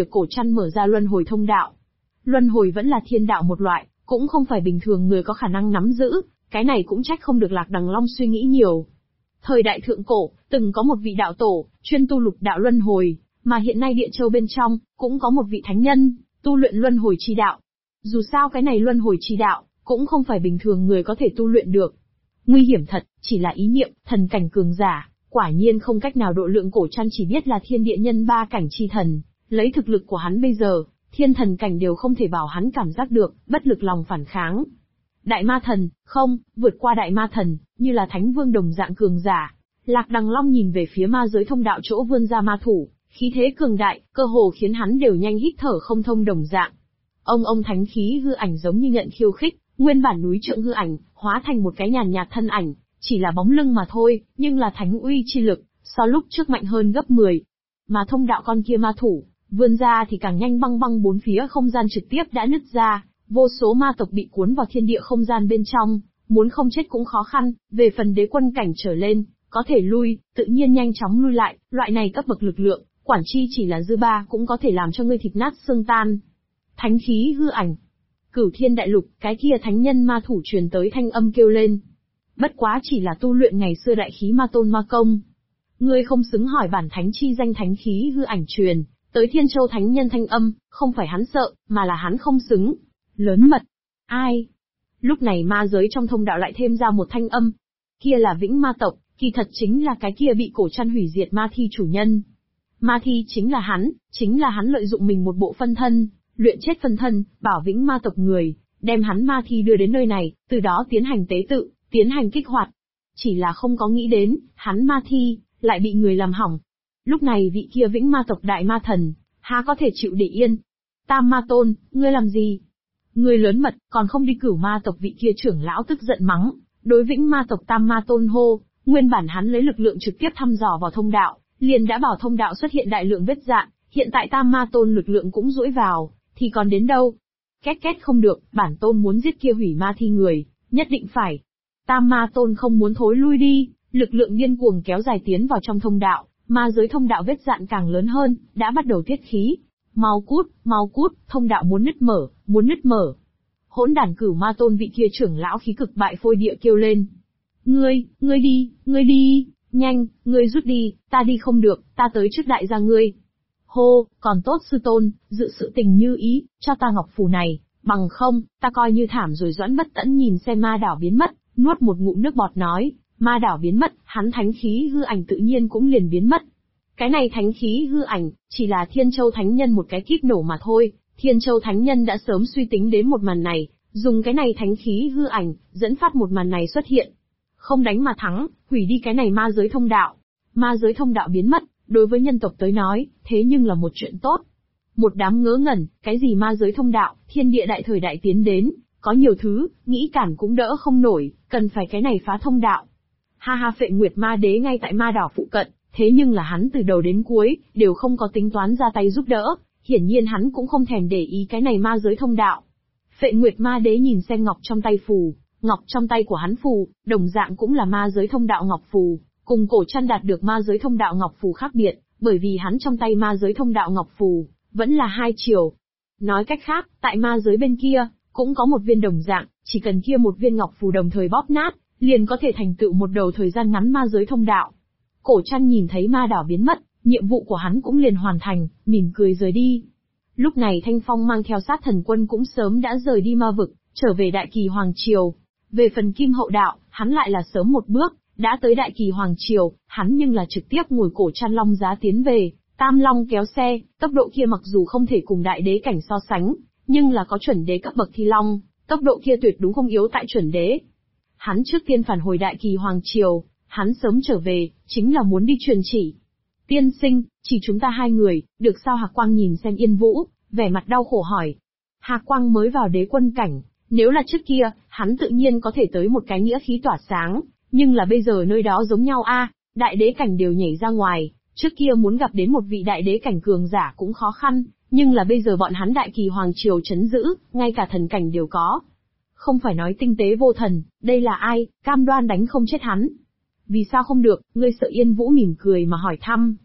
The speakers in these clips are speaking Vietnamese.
việc cổ trăn mở ra luân hồi thông đạo. Luân hồi vẫn là thiên đạo một loại, cũng không phải bình thường người có khả năng nắm giữ, cái này cũng trách không được Lạc Đằng Long suy nghĩ nhiều. Thời đại thượng cổ, từng có một vị đạo tổ, chuyên tu lục đạo luân hồi, mà hiện nay Địa Châu bên trong, cũng có một vị thánh nhân, tu luyện luân hồi chi đạo. Dù sao cái này luân hồi chi đạo, cũng không phải bình thường người có thể tu luyện được. Nguy hiểm thật, chỉ là ý niệm, thần cảnh cường giả, quả nhiên không cách nào độ lượng. Cổ trăn chỉ biết là thiên địa nhân ba cảnh chi thần, lấy thực lực của hắn bây giờ, thiên thần cảnh đều không thể bảo hắn cảm giác được, bất lực lòng phản kháng. Đại ma thần, không, vượt qua đại ma thần, như là thánh vương đồng dạng cường giả. Lạc Đằng Long nhìn về phía ma giới thông đạo chỗ vươn ra ma thủ, khí thế cường đại, cơ hồ khiến hắn đều nhanh hít thở không thông đồng dạng. Ông thánh khí hư ảnh giống như nhận khiêu khích, nguyên bản núi trượng hư ảnh, hóa thành một cái nhàn nhạt thân ảnh, chỉ là bóng lưng mà thôi, nhưng là thánh uy chi lực, so lúc trước mạnh hơn gấp 10. Mà thông đạo con kia ma thủ, vươn ra thì càng nhanh, băng băng bốn phía không gian trực tiếp đã nứt ra, vô số ma tộc bị cuốn vào thiên địa không gian bên trong, muốn không chết cũng khó khăn. Về phần đế quân cảnh trở lên, có thể lui, tự nhiên nhanh chóng lui lại, loại này cấp bậc lực lượng, quản chi chỉ là dư ba cũng có thể làm cho ngươi thịt nát xương tan. Thánh khí hư ảnh. Cửu thiên đại lục, cái kia thánh nhân ma thủ truyền tới thanh âm kêu lên. Bất quá chỉ là tu luyện ngày xưa đại khí ma tôn ma công. Ngươi không xứng hỏi bản thánh chi danh. Thánh khí hư ảnh truyền tới Thiên Châu thánh nhân thanh âm, không phải hắn sợ, mà là hắn không xứng. Lớn mật. Ai? Lúc này ma giới trong thông đạo lại thêm ra một thanh âm. Kia là Vĩnh Ma tộc, kỳ thật chính là cái kia bị cổ trăn hủy diệt ma thi chủ nhân. Ma thi chính là hắn lợi dụng mình một bộ phân thân, luyện chết phân thân, bảo Vĩnh Ma tộc người, đem hắn ma thi đưa đến nơi này, từ đó tiến hành tế tự, tiến hành kích hoạt. Chỉ là không có nghĩ đến, hắn ma thi, lại bị người làm hỏng. Lúc này vị kia Vĩnh Ma tộc đại ma thần, há có thể chịu để yên. Tam Ma Tôn, ngươi làm gì? Ngươi lớn mật, còn không đi cửu ma tộc. Vị kia trưởng lão tức giận mắng, đối Vĩnh Ma tộc Tam Ma Tôn hô, nguyên bản hắn lấy lực lượng trực tiếp thăm dò vào thông đạo, liền đã bảo thông đạo xuất hiện đại lượng vết rạn, hiện tại Tam Ma Tôn lực lượng cũng dũi vào, thì còn đến đâu? Két không được, bản tôn muốn giết kia hủy ma thi người, nhất định phải. Tam Ma Tôn không muốn thối lui đi, lực lượng điên cuồng kéo dài tiến vào trong thông đạo, ma giới thông đạo vết rạn càng lớn hơn, đã bắt đầu tiết khí. Mau cút, thông đạo muốn nứt mở. Hỗn đản cửu ma tôn vị kia trưởng lão khí cực bại phôi địa kêu lên. Ngươi đi, nhanh, ngươi rút đi, ta đi không được, ta tới trước đại gia ngươi. Hô, còn tốt sư tôn, dự sự tình như ý, cho ta ngọc phù này, bằng không, ta coi như thảm rồi. Doãn Bất Tẫn nhìn xem ma đảo biến mất, nuốt một ngụm nước bọt nói, ma đảo biến mất, hắn thánh khí hư ảnh tự nhiên cũng liền biến mất. Cái này thánh khí hư ảnh, chỉ là Thiên Châu Thánh Nhân một cái kíp nổ mà thôi. Thiên Châu Thánh Nhân đã sớm suy tính đến một màn này, dùng cái này thánh khí hư ảnh, dẫn phát một màn này xuất hiện. Không đánh mà thắng, hủy đi cái này ma giới thông đạo. Ma giới thông đạo biến mất, đối với nhân tộc tới nói, thế nhưng là một chuyện tốt. Một đám ngớ ngẩn, cái gì ma giới thông đạo, thiên địa đại thời đại tiến đến, có nhiều thứ, nghĩ cản cũng đỡ không nổi, cần phải cái này phá thông đạo. Ha, Phệ Nguyệt Ma Đế ngay tại ma đảo phụ cận, thế nhưng là hắn từ đầu đến cuối, đều không có tính toán ra tay giúp đỡ, hiển nhiên hắn cũng không thèm để ý cái này ma giới thông đạo. Phệ Nguyệt Ma Đế nhìn xem ngọc trong tay phù, ngọc trong tay của hắn phù, đồng dạng cũng là ma giới thông đạo ngọc phù, cùng cổ trăn đạt được ma giới thông đạo ngọc phù khác biệt, bởi vì hắn trong tay ma giới thông đạo ngọc phù, vẫn là hai chiều. Nói cách khác, tại ma giới bên kia, cũng có một viên đồng dạng, chỉ cần kia một viên ngọc phù đồng thời bóp nát, liền có thể thành tựu một đầu thời gian ngắn ma giới thông đạo. Cổ trăn nhìn thấy ma đảo biến mất, nhiệm vụ của hắn cũng liền hoàn thành, mỉm cười rời đi. Lúc này Thanh Phong mang theo sát thần quân cũng sớm đã rời đi ma vực, trở về Đại Kỳ Hoàng Triều. Về phần Kim Hậu Đạo, hắn lại là sớm một bước, đã tới Đại Kỳ Hoàng Triều, hắn nhưng là trực tiếp ngồi cổ trăn long giá tiến về, Tam Long kéo xe, tốc độ kia mặc dù không thể cùng đại đế cảnh so sánh, nhưng là có chuẩn đế cấp bậc thi long, tốc độ kia tuyệt đúng không yếu tại chuẩn đế. Hắn trước tiên phản hồi Đại Kỳ Hoàng Triều, hắn sớm trở về, chính là muốn đi truyền chỉ. Tiên sinh, chỉ chúng ta hai người, được sao? Hạc Quang nhìn xem Yên Vũ, vẻ mặt đau khổ hỏi. Hạc Quang mới vào đế quân cảnh, nếu là trước kia, hắn tự nhiên có thể tới một cái nghĩa khí tỏa sáng, nhưng là bây giờ nơi đó giống nhau a, đại đế cảnh đều nhảy ra ngoài, trước kia muốn gặp đến một vị đại đế cảnh cường giả cũng khó khăn, nhưng là bây giờ bọn hắn Đại Kỳ Hoàng Triều trấn giữ, ngay cả thần cảnh đều có. Không phải nói tinh tế vô thần, đây là ai, cam đoan đánh không chết hắn. Vì sao không được, ngươi sợ? Yên Vũ mỉm cười mà hỏi thăm.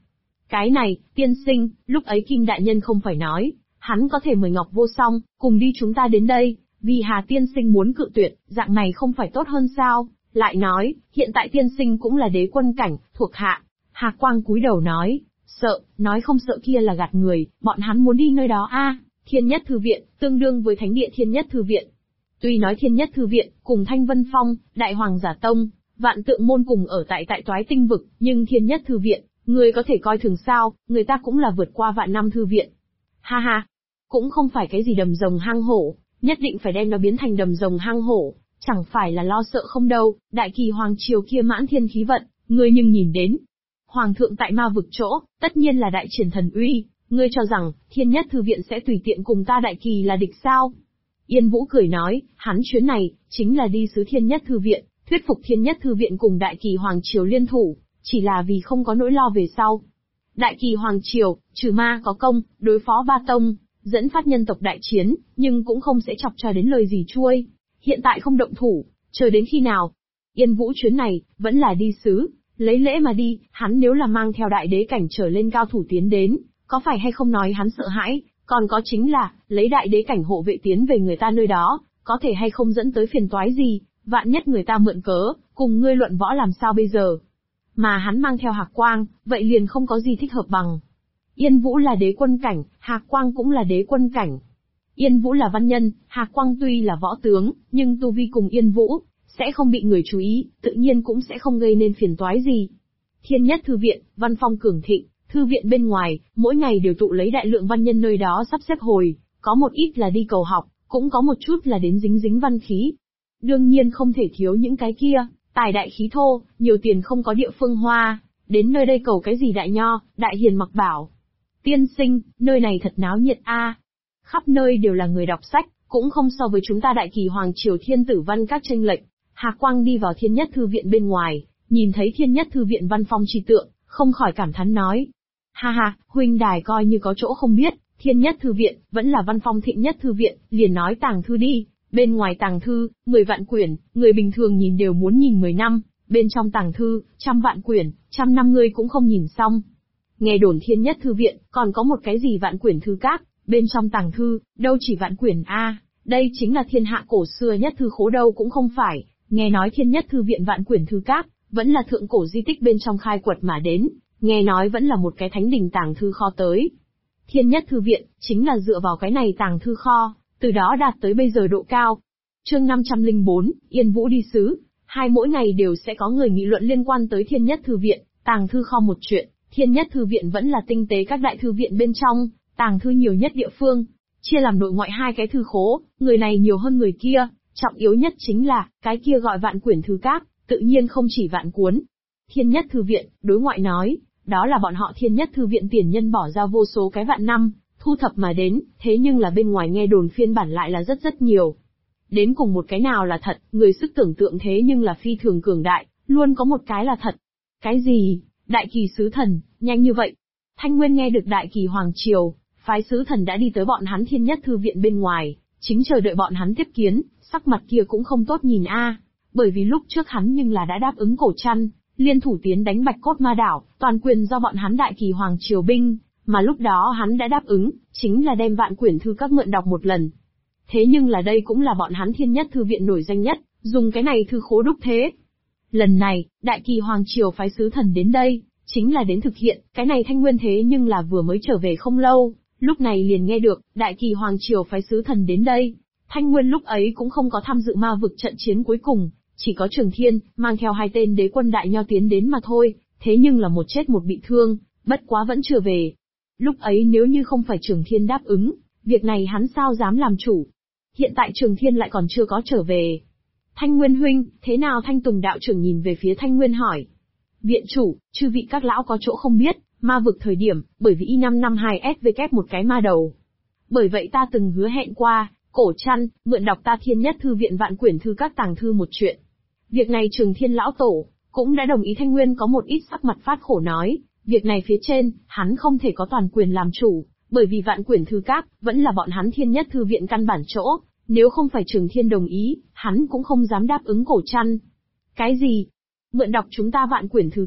Cái này, tiên sinh, lúc ấy Kim đại nhân không phải nói, hắn có thể mời Ngọc Vô Song, cùng đi chúng ta đến đây, vì Hà tiên sinh muốn cự tuyệt, dạng này không phải tốt hơn sao? Lại nói, hiện tại tiên sinh cũng là đế quân cảnh, thuộc hạ. Hà Quang cúi đầu nói, sợ, nói không sợ kia là gạt người, bọn hắn muốn đi nơi đó a. Thiên Nhất Thư Viện, tương đương với Thánh địa Thiên Nhất Thư Viện. Tuy nói Thiên Nhất Thư Viện, cùng Thanh Vân Phong, Đại Hoàng Giả Tông, Vạn Tượng Môn cùng ở tại Toái Tinh Vực, nhưng Thiên Nhất Thư Viện, người có thể coi thường sao, người ta cũng là vượt qua vạn năm thư viện. Ha ha, cũng không phải cái gì đầm rồng hang hổ, nhất định phải đem nó biến thành đầm rồng hang hổ, chẳng phải là lo sợ không đâu, đại kỳ hoàng triều kia mãn thiên khí vận, ngươi nhưng nhìn đến. Hoàng thượng tại ma vực chỗ, tất nhiên là đại triển thần uy, ngươi cho rằng, Thiên Nhất Thư Viện sẽ tùy tiện cùng ta đại kỳ là địch sao? Yên Vũ cười nói, hắn chuyến này, chính là đi sứ Thiên Nhất Thư Viện, thuyết phục Thiên Nhất Thư Viện cùng đại kỳ hoàng triều liên thủ, chỉ là vì không có nỗi lo về sau. Đại kỳ hoàng triều, trừ ma có công, đối phó ba tông, dẫn phát nhân tộc đại chiến, nhưng cũng không sẽ chọc cho đến lời gì chuôi. Hiện tại không động thủ, chờ đến khi nào? Yên Vũ chuyến này, vẫn là đi sứ, lấy lễ mà đi, hắn nếu là mang theo đại đế cảnh trở lên cao thủ tiến đến, có phải hay không nói hắn sợ hãi, còn có chính là, lấy đại đế cảnh hộ vệ tiến về người ta nơi đó, có thể hay không dẫn tới phiền toái gì, vạn nhất người ta mượn cớ, cùng ngươi luận võ làm sao bây giờ? Mà hắn mang theo Hạc Quang, vậy liền không có gì thích hợp bằng. Yên Vũ là đế quân cảnh, Hạc Quang cũng là đế quân cảnh. Yên Vũ là văn nhân, Hạc Quang tuy là võ tướng, nhưng tu vi cùng Yên Vũ, sẽ không bị người chú ý, tự nhiên cũng sẽ không gây nên phiền toái gì. Thiên Nhất Thư Viện, văn phong cường thịnh, thư viện bên ngoài, mỗi ngày đều tụ lấy đại lượng văn nhân nơi đó sắp xếp hồi, có một ít là đi cầu học, cũng có một chút là đến dính văn khí. Đương nhiên không thể thiếu những cái kia, tài đại khí thô, nhiều tiền không có địa phương hoa, đến nơi đây cầu cái gì đại nho, đại hiền mặc bảo. Tiên sinh, nơi này thật náo nhiệt a. Khắp nơi đều là người đọc sách, cũng không so với chúng ta đại kỳ hoàng triều thiên tử văn các chênh lệch. Hạc Quang đi vào Thiên Nhất Thư Viện bên ngoài, nhìn thấy Thiên Nhất Thư Viện văn phong trì tượng, không khỏi cảm thán nói. Ha ha, huynh đài coi như có chỗ không biết, Thiên Nhất Thư Viện, vẫn là văn phong thịnh nhất thư viện, liền nói tàng thư đi. Bên ngoài tàng thư, 10 vạn quyển, người bình thường nhìn đều muốn nhìn 10 năm, bên trong tàng thư, 100 vạn quyển, 100 năm ngươi cũng không nhìn xong. Nghe đồn Thiên Nhất Thư Viện, còn có một cái gì vạn quyển thư các, bên trong tàng thư, đâu chỉ vạn quyển a, đây chính là thiên hạ cổ xưa nhất thư khố đâu cũng không phải, nghe nói Thiên Nhất Thư Viện vạn quyển thư các, vẫn là thượng cổ di tích bên trong khai quật mà đến, nghe nói vẫn là một cái thánh đình tàng thư kho tới. Thiên Nhất Thư Viện, chính là dựa vào cái này tàng thư kho, từ đó đạt tới bây giờ độ cao. Chương 504, Yên Vũ đi sứ, mỗi ngày đều sẽ có người nghị luận liên quan tới Thiên Nhất Thư Viện, tàng thư kho một chuyện, Thiên Nhất Thư Viện vẫn là tinh tế các đại thư viện bên trong, tàng thư nhiều nhất địa phương, chia làm nội ngoại hai cái thư khố, người này nhiều hơn người kia, trọng yếu nhất chính là, cái kia gọi vạn quyển thư các, tự nhiên không chỉ vạn cuốn. Thiên Nhất Thư Viện, đối ngoại nói, đó là bọn họ Thiên Nhất Thư Viện tiền nhân bỏ ra vô số cái vạn năm, thu thập mà đến, thế nhưng là bên ngoài nghe đồn phiên bản lại là rất nhiều. Đến cùng một cái nào là thật, người sức tưởng tượng thế nhưng là phi thường cường đại, luôn có một cái là thật. Cái gì? Đại kỳ sứ thần, nhanh như vậy. Thanh Nguyên nghe được đại kỳ hoàng triều, phái sứ thần đã đi tới bọn hắn Thiên Nhất Thư Viện bên ngoài, chính chờ đợi bọn hắn tiếp kiến, sắc mặt kia cũng không tốt nhìn a, bởi vì lúc trước hắn nhưng là đã đáp ứng Cổ Trăn, liên thủ tiến đánh Bạch Cốt Ma Đảo, toàn quyền do bọn hắn đại kỳ hoàng triều binh, mà lúc đó hắn đã đáp ứng, chính là đem vạn quyển thư các mượn đọc một lần. Thế nhưng là đây cũng là bọn hắn Thiên Nhất Thư Viện nổi danh nhất, dùng cái này thư khố đúc thế. Lần này, đại kỳ hoàng triều phái sứ thần đến đây, chính là đến thực hiện, cái này Thanh Nguyên thế nhưng là vừa mới trở về không lâu, lúc này liền nghe được, đại kỳ hoàng triều phái sứ thần đến đây. Thanh Nguyên lúc ấy cũng không có tham dự ma vực trận chiến cuối cùng, chỉ có Trường Thiên, mang theo 2 tên đế quân đại nho tiến đến mà thôi, thế nhưng là một chết một bị thương, bất quá vẫn chưa về. Lúc ấy nếu như không phải Trường Thiên đáp ứng, việc này hắn sao dám làm chủ. Hiện tại Trường Thiên lại còn chưa có trở về. Thanh Nguyên huynh, thế nào? Thanh Tùng đạo trưởng nhìn về phía Thanh Nguyên hỏi. Viện chủ, chư vị các lão có chỗ không biết, ma vực thời điểm, bởi vì Y552 SVK một cái ma đầu. Bởi vậy ta từng hứa hẹn qua, Cổ Trăn, mượn đọc ta Thiên Nhất Thư Viện vạn quyển thư các tàng thư một chuyện. Việc này Trường Thiên lão tổ, cũng đã đồng ý. Thanh Nguyên có một ít sắc mặt phát khổ nói, việc này phía trên, hắn không thể có toàn quyền làm chủ, bởi vì vạn quyển thư các, vẫn là bọn hắn Thiên Nhất Thư Viện căn bản chỗ, nếu không phải Trường Thiên đồng ý, hắn cũng không dám đáp ứng Cổ Trăn. Cái gì? Mượn đọc chúng ta vạn quyển thư các,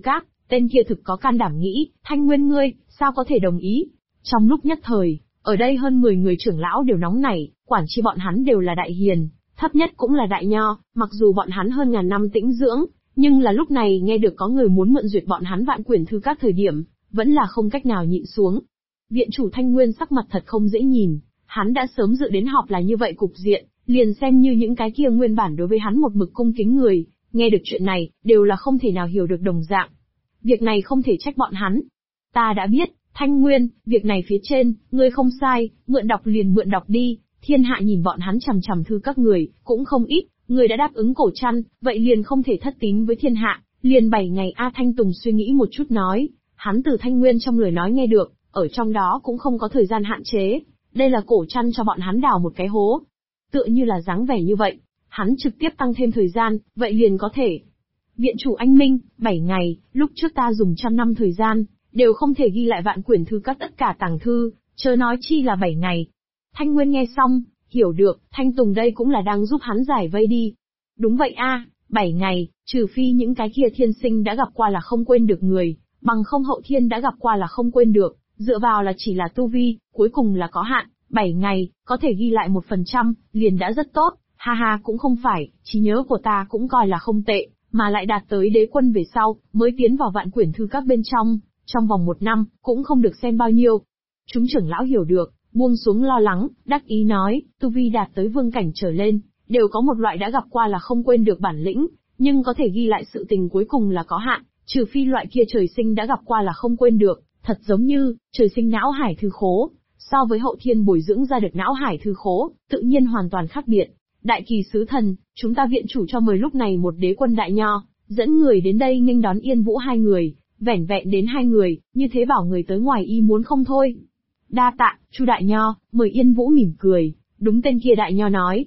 Tên kia thực có can đảm nghĩ, Thanh Nguyên ngươi, sao có thể đồng ý? Trong lúc nhất thời, ở đây hơn 10 người trưởng lão đều nóng nảy, quản chi bọn hắn đều là đại hiền, thấp nhất cũng là đại nho, mặc dù bọn hắn hơn ngàn năm tĩnh dưỡng, nhưng là lúc này nghe được có người muốn mượn duyệt bọn hắn Vạn Quyển Thư các thời điểm, vẫn là không cách nào nhịn xuống. Viện chủ Thanh Nguyên sắc mặt thật không dễ nhìn, hắn đã sớm dự đến họp là như vậy cục diện, liền xem như những cái kia nguyên bản đối với hắn một mực cung kính người, nghe được chuyện này, đều là không thể nào hiểu được đồng dạng. Việc này không thể trách bọn hắn. Ta đã biết, Thanh Nguyên, việc này phía trên, ngươi không sai, mượn đọc liền mượn đọc đi, thiên hạ nhìn bọn hắn chằm chằm thư các người, cũng không ít, người đã đáp ứng cổ trăn, vậy liền không thể thất tín với thiên hạ, liền 7 ngày A Thanh Tùng suy nghĩ một chút nói, hắn từ Thanh Nguyên trong lời nói nghe được, ở trong đó cũng không có thời gian hạn chế, đây là cổ trăn cho bọn hắn đào một cái hố. Tựa như là dáng vẻ như vậy, hắn trực tiếp tăng thêm thời gian, vậy liền có thể. Viện chủ anh minh, 7 ngày, lúc trước ta dùng 100 năm thời gian, đều không thể ghi lại Vạn Quyển Thư các tất cả tàng thư, chớ nói chi là 7 ngày. Thanh Nguyên nghe xong, hiểu được, Thanh Tùng đây cũng là đang giúp hắn giải vây đi. Đúng vậy a, 7 ngày, trừ phi những cái kia thiên sinh đã gặp qua là không quên được người, bằng không hậu thiên đã gặp qua là không quên được, dựa vào là chỉ là tu vi, cuối cùng là có hạn, 7 ngày, có thể ghi lại 1%, liền đã rất tốt, ha ha cũng không phải, trí nhớ của ta cũng coi là không tệ, mà lại đạt tới đế quân về sau, mới tiến vào Vạn Quyển Thư các bên trong vòng 1 năm, cũng không được xem bao nhiêu. Chúng trưởng lão hiểu được, buông xuống lo lắng, đắc ý nói, tu vi đạt tới vương cảnh trở lên, đều có một loại đã gặp qua là không quên được bản lĩnh, nhưng có thể ghi lại sự tình cuối cùng là có hạn, trừ phi loại kia trời sinh đã gặp qua là không quên được, thật giống như, trời sinh não hải thư khố, so với hậu thiên bồi dưỡng ra được não hải thư khố, tự nhiên hoàn toàn khác biệt. Đại kỳ sứ thần, chúng ta viện chủ cho mời lúc này một đế quân đại nho, dẫn người đến đây nghênh đón Yên Vũ 2 người, vẻn vẹn đến 2 người, như thế bảo người tới ngoài ý muốn không thôi. Đa tạ, Chu đại nho, mời Yên Vũ mỉm cười, đúng tên kia đại nho nói.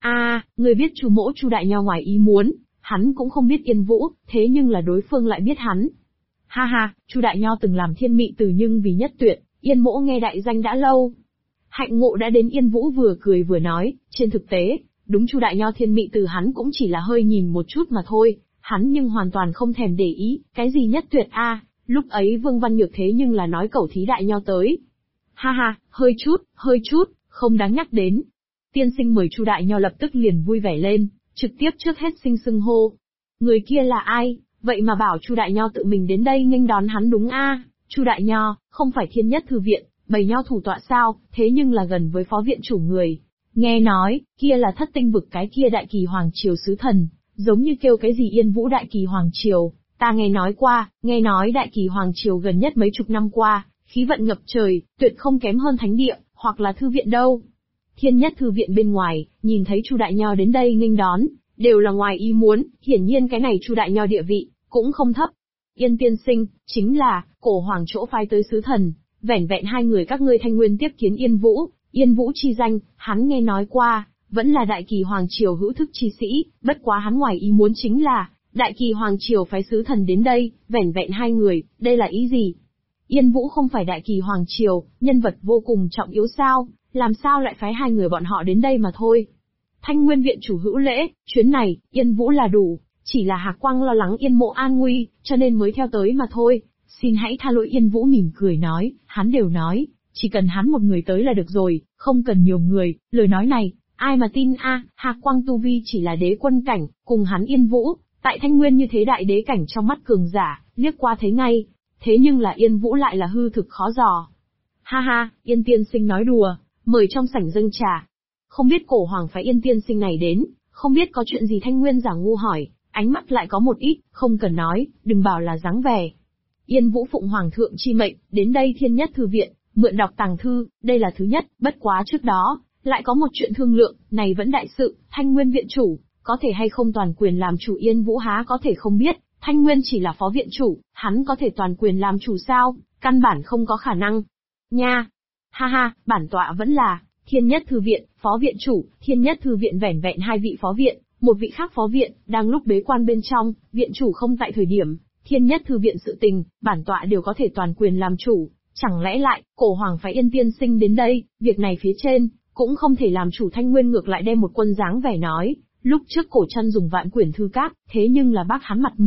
Người biết Chu mỗ Chu đại nho ngoài ý muốn, hắn cũng không biết Yên Vũ, thế nhưng là đối phương lại biết hắn. Ha ha, Chu đại nho từng làm thiên mị từ nhưng vì nhất tuyệt, Yên mỗ nghe đại danh đã lâu. Hạnh ngộ đã đến Yên Vũ vừa cười vừa nói, trên thực tế, đúng Chu đại nho thiên mị từ hắn cũng chỉ là hơi nhìn một chút mà thôi, hắn nhưng hoàn toàn không thèm để ý, cái gì nhất tuyệt lúc ấy Vương Văn Nhược thế nhưng là nói cẩu thí đại nho tới. Ha ha, hơi chút, không đáng nhắc đến. Tiên sinh mời Chu đại nho lập tức liền vui vẻ lên, trực tiếp trước hết xưng hô. Người kia là ai, vậy mà bảo Chu đại nho tự mình đến đây nghênh đón hắn đúng Chu đại nho, không phải Thiên Nhất Thư viện, bầy nho thủ tọa sao, thế nhưng là gần với phó viện chủ người. Nghe nói, kia là Thất Tinh vực cái kia Đại Kỳ Hoàng Triều sứ thần, giống như kêu cái gì Yên Vũ Đại Kỳ Hoàng Triều, ta nghe nói Đại Kỳ Hoàng Triều gần nhất mấy chục năm qua, khí vận ngập trời, tuyệt không kém hơn thánh địa, hoặc là thư viện đâu. Thiên Nhất Thư viện bên ngoài, nhìn thấy Chu đại nho đến đây nghênh đón, đều là ngoài ý muốn, hiển nhiên cái này Chu đại nho địa vị, cũng không thấp. Yên tiên sinh, chính là, cổ hoàng chỗ phái tới sứ thần, vẻn vẹn 2 người các ngươi Thanh Nguyên tiếp kiến Yên Vũ chi danh, hắn nghe nói qua, vẫn là Đại Kỳ Hoàng Triều hữu thức chi sĩ, bất quá hắn ngoài ý muốn chính là, Đại Kỳ Hoàng Triều phái sứ thần đến đây, vẻn vẹn 2 người, đây là ý gì? Yên Vũ không phải Đại Kỳ Hoàng Triều, nhân vật vô cùng trọng yếu sao, làm sao lại phái 2 người bọn họ đến đây mà thôi? Thanh Nguyên viện chủ hữu lễ, chuyến này, Yên Vũ là đủ, chỉ là Hạc Quang lo lắng Yên mộ an nguy, cho nên mới theo tới mà thôi, xin hãy tha lỗi. Yên Vũ mỉm cười nói, hắn đều nói, chỉ cần hắn một người tới là được rồi, không cần nhiều người, lời nói này, ai mà tin Hạc Quang tu vi chỉ là đế quân cảnh, cùng hắn Yên Vũ, tại Thanh Nguyên như thế đại đế cảnh trong mắt cường giả, liếc qua thấy ngay, thế nhưng là Yên Vũ lại là hư thực khó dò. Ha ha, Yên tiên sinh nói đùa, mời trong sảnh dâng trà. Không biết cổ hoàng phái Yên tiên sinh này đến, không biết có chuyện gì. Thanh Nguyên giả ngu hỏi, ánh mắt lại có một ít, không cần nói, đừng bảo là dáng vẻ. Yên Vũ phụng hoàng thượng chi mệnh, đến đây Thiên Nhất Thư viện, mượn đọc tàng thư, đây là thứ nhất, bất quá trước đó, lại có một chuyện thương lượng, này vẫn đại sự, Thanh Nguyên viện chủ, có thể hay không toàn quyền làm chủ. Yên Vũ há có thể không biết, Thanh Nguyên chỉ là phó viện chủ, hắn có thể toàn quyền làm chủ sao, căn bản không có khả năng. Nha! Ha ha, bản tọa vẫn là, Thiên Nhất Thư viện, phó viện chủ. Thiên Nhất Thư viện vẻn vẹn 2 vị phó viện, một vị khác phó viện, đang lúc bế quan bên trong, viện chủ không tại thời điểm, Thiên Nhất Thư viện sự tình, bản tọa đều có thể toàn quyền làm chủ, chẳng lẽ lại, cổ hoàng phái Yên tiên sinh đến đây, việc này phía trên, cũng không thể làm chủ. Thanh Nguyên ngược lại đem một quân dáng vẻ nói, lúc trước cổ trăn dùng Vạn Quyển Thư các, thế nhưng là bác hắn mặt mũi,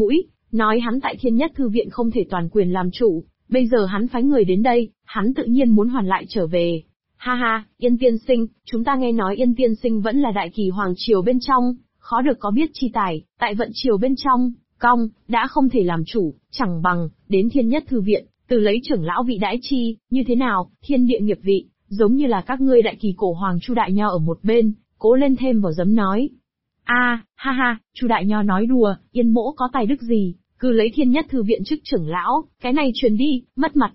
nói hắn tại Thiên Nhất Thư Viện không thể toàn quyền làm chủ, bây giờ hắn phái người đến đây, hắn tự nhiên muốn hoàn lại trở về. Ha ha, Yên tiên sinh, chúng ta nghe nói Yên tiên sinh vẫn là đại kỳ hoàng triều bên trong, khó được có biết chi tài, tại vận triều bên trong, đã không thể làm chủ, chẳng bằng, đến Thiên Nhất Thư Viện, từ lấy trưởng lão vị đãi chi, như thế nào, thiên địa nghiệp vị, giống như là các ngươi đại kỳ cổ hoàng Chu Đại Nho ở một bên, cố lên thêm vào giấm nói. Ha ha, Chu Đại Nho nói đùa, Yên mỗ có tài đức gì, cứ lấy Thiên Nhất Thư Viện chức trưởng lão, cái này truyền đi, mất mặt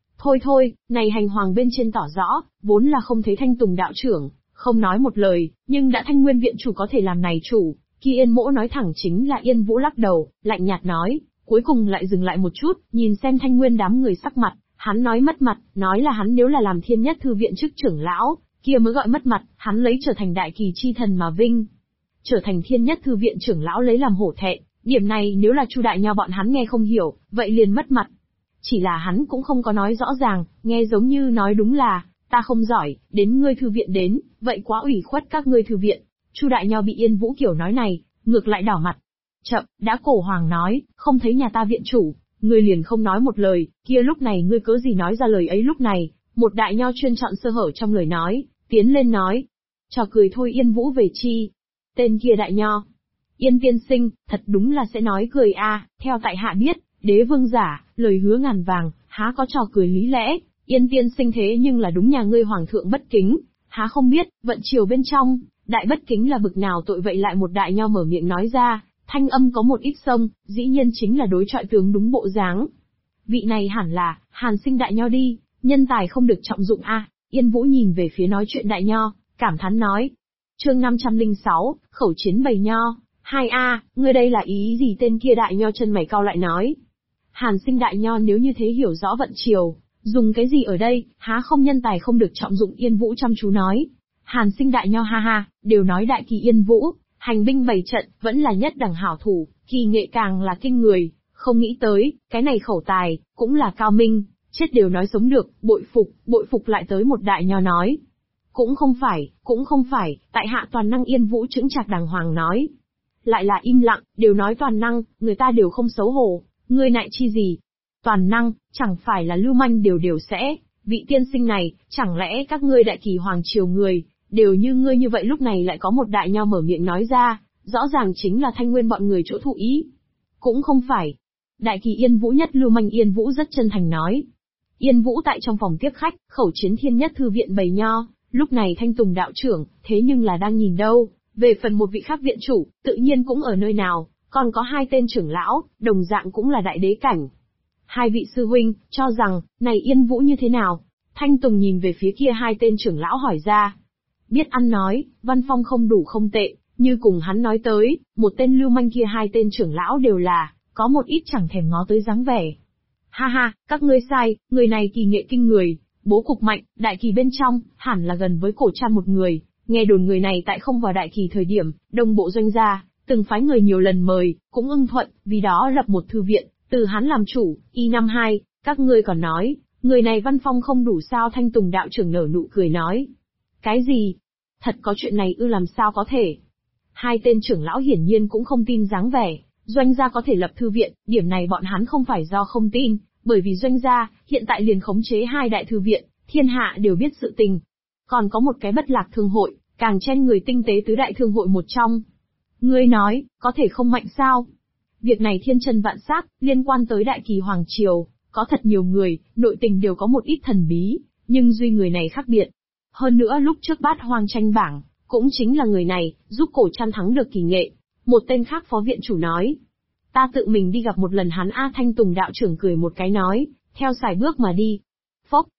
Thôi, này hành hoàng bên trên tỏ rõ, vốn là không thấy Thanh Tùng đạo trưởng, không nói một lời, nhưng đã Thanh Nguyên viện chủ có thể làm này chủ, khi Yên mỗ nói thẳng chính là Yên Vũ lắc đầu, lạnh nhạt nói, cuối cùng lại dừng lại một chút, nhìn xem Thanh Nguyên đám người sắc mặt, hắn nói mất mặt, nói là hắn nếu là làm Thiên Nhất Thư Viện chức trưởng lão, kia mới gọi mất mặt, hắn lấy trở thành đại kỳ chi thần mà vinh. Trở thành Thiên Nhất Thư Viện trưởng lão lấy làm hổ thẹn, điểm này nếu là Chu Đại Nho bọn hắn nghe không hiểu, vậy liền mất mặt. Chỉ là hắn cũng không có nói rõ ràng, nghe giống như nói đúng là, ta không giỏi, đến ngươi thư viện đến, vậy quá ủy khuất các ngươi thư viện. Chu Đại Nho bị Yên Vũ kiểu nói này, ngược lại đỏ mặt. Chậm, đã cổ hoàng nói, không thấy nhà ta viện chủ, ngươi liền không nói một lời, kia lúc này ngươi cớ gì nói ra lời ấy lúc này, một đại nho chuyên chọn sơ hở trong lời nói, tiến lên nói. Trò cười thôi Yên Vũ về chi. Tên kia đại nho. Yên tiên sinh, thật đúng là sẽ nói cười theo tại hạ biết, đế vương giả, lời hứa ngàn vàng, há có trò cười lý lẽ, Yên tiên sinh thế nhưng là đúng nhà ngươi hoàng thượng bất kính, há không biết, vận triều bên trong, đại bất kính là bực nào tội vậy lại một đại nho mở miệng nói ra, thanh âm có một ít sông, dĩ nhiên chính là đối trọi tướng đúng bộ dáng. Vị này hẳn là, Hàn Sinh đại nho đi, nhân tài không được trọng dụng Yên Vũ nhìn về phía nói chuyện đại nho, cảm thán nói. Chương 506, khẩu chiến bầy nho. 2A, ngươi đây là ý gì tên kia đại nho chân mày cau lại nói. Hàn Sinh đại nho nếu như thế hiểu rõ vận triều, dùng cái gì ở đây, há không nhân tài không được trọng dụng Yên Vũ chăm chú nói. Hàn Sinh đại nho ha ha, đều nói đại kỳ Yên Vũ, hành binh bày trận, vẫn là nhất đẳng hảo thủ, kỳ nghệ càng là kinh người, không nghĩ tới, cái này khẩu tài, cũng là cao minh, chết đều nói sống được, bội phục lại tới một đại nho nói. Cũng không phải, tại hạ toàn năng Yên Vũ chững chạc đàng hoàng nói. Lại là im lặng, đều nói toàn năng, người ta đều không xấu hổ, ngươi nại chi gì. Toàn năng, chẳng phải là lưu manh đều sẽ, vị tiên sinh này, chẳng lẽ các ngươi đại kỳ hoàng triều người, đều như ngươi như vậy lúc này lại có một đại nho mở miệng nói ra, rõ ràng chính là Thanh Nguyên bọn người chỗ thụ ý. Cũng không phải. Đại kỳ Yên Vũ nhất lưu manh Yên Vũ rất chân thành nói. Yên Vũ tại trong phòng tiếp khách, khẩu chiến Thiên Nhất Thư Viện bầy nho, lúc này Thanh Tùng đạo trưởng, thế nhưng là đang nhìn đâu, về phần một vị khác viện chủ, tự nhiên cũng ở nơi nào, còn có hai tên trưởng lão, đồng dạng cũng là đại đế cảnh. Hai vị sư huynh, cho rằng, này Yên Vũ như thế nào? Thanh Tùng nhìn về phía kia hai tên trưởng lão hỏi ra. Biết ăn nói, văn phong không đủ không tệ, như cùng hắn nói tới, một tên lưu manh kia hai tên trưởng lão đều là, có một ít chẳng thèm ngó tới dáng vẻ. Ha ha, các ngươi sai, người này kỳ nghệ kinh người, bố cục mạnh, đại kỳ bên trong, hẳn là gần với cổ trăn một người, nghe đồn người này tại không vào đại kỳ thời điểm, đông bộ doanh gia, từng phái người nhiều lần mời, cũng ưng thuận, vì đó lập một thư viện, từ hắn làm chủ, năm 2, các ngươi còn nói, người này văn phong không đủ sao Thanh Tùng đạo trưởng nở nụ cười nói. Cái gì? Thật có chuyện này làm sao có thể? Hai tên trưởng lão hiển nhiên cũng không tin dáng vẻ, doanh gia có thể lập thư viện, điểm này bọn hắn không phải do không tin, bởi vì doanh gia, hiện tại liền khống chế hai đại thư viện, thiên hạ đều biết sự tình. Còn có một cái bất lạc thương hội, càng chen người tinh tế tứ đại thương hội một trong. Ngươi nói, có thể không mạnh sao? Việc này thiên chân vạn xác, liên quan tới đại kỳ hoàng triều, có thật nhiều người, nội tình đều có một ít thần bí, nhưng duy người này khác biệt. Hơn nữa lúc trước bát hoang tranh bảng, cũng chính là người này, giúp cổ trăn thắng được kỳ nghệ. Một tên khác phó viện chủ nói. Ta tự mình đi gặp một lần hắn Thanh Tùng đạo trưởng cười một cái nói, theo sải bước mà đi. Phốc,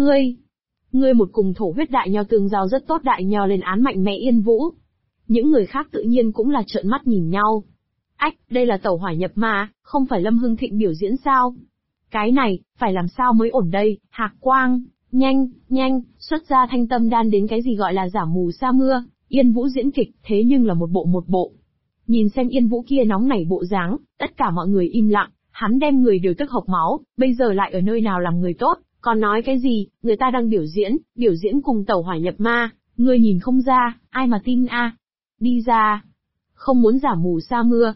ngươi một cùng thổ huyết đại nho tương giao rất tốt đại nho lên án mạnh mẽ Yên Vũ. Những người khác tự nhiên cũng là trợn mắt nhìn nhau. Ách, đây là tẩu hỏa nhập ma, không phải Lâm Hưng Thịnh biểu diễn sao? Cái này, phải làm sao mới ổn đây, Hạc Quang, nhanh, xuất ra thanh tâm đan đến cái gì gọi là giả mù sa mưa, Yên Vũ diễn kịch, thế nhưng là một bộ. Nhìn xem Yên Vũ kia nóng nảy bộ dáng, tất cả mọi người im lặng, hắn đem người đều tức hộc máu, bây giờ lại ở nơi nào làm người tốt, còn nói cái gì, người ta đang biểu diễn cùng tẩu hỏa nhập ma, ngươi nhìn không ra, ai mà tin Đi ra. Không muốn giả mù sa mưa.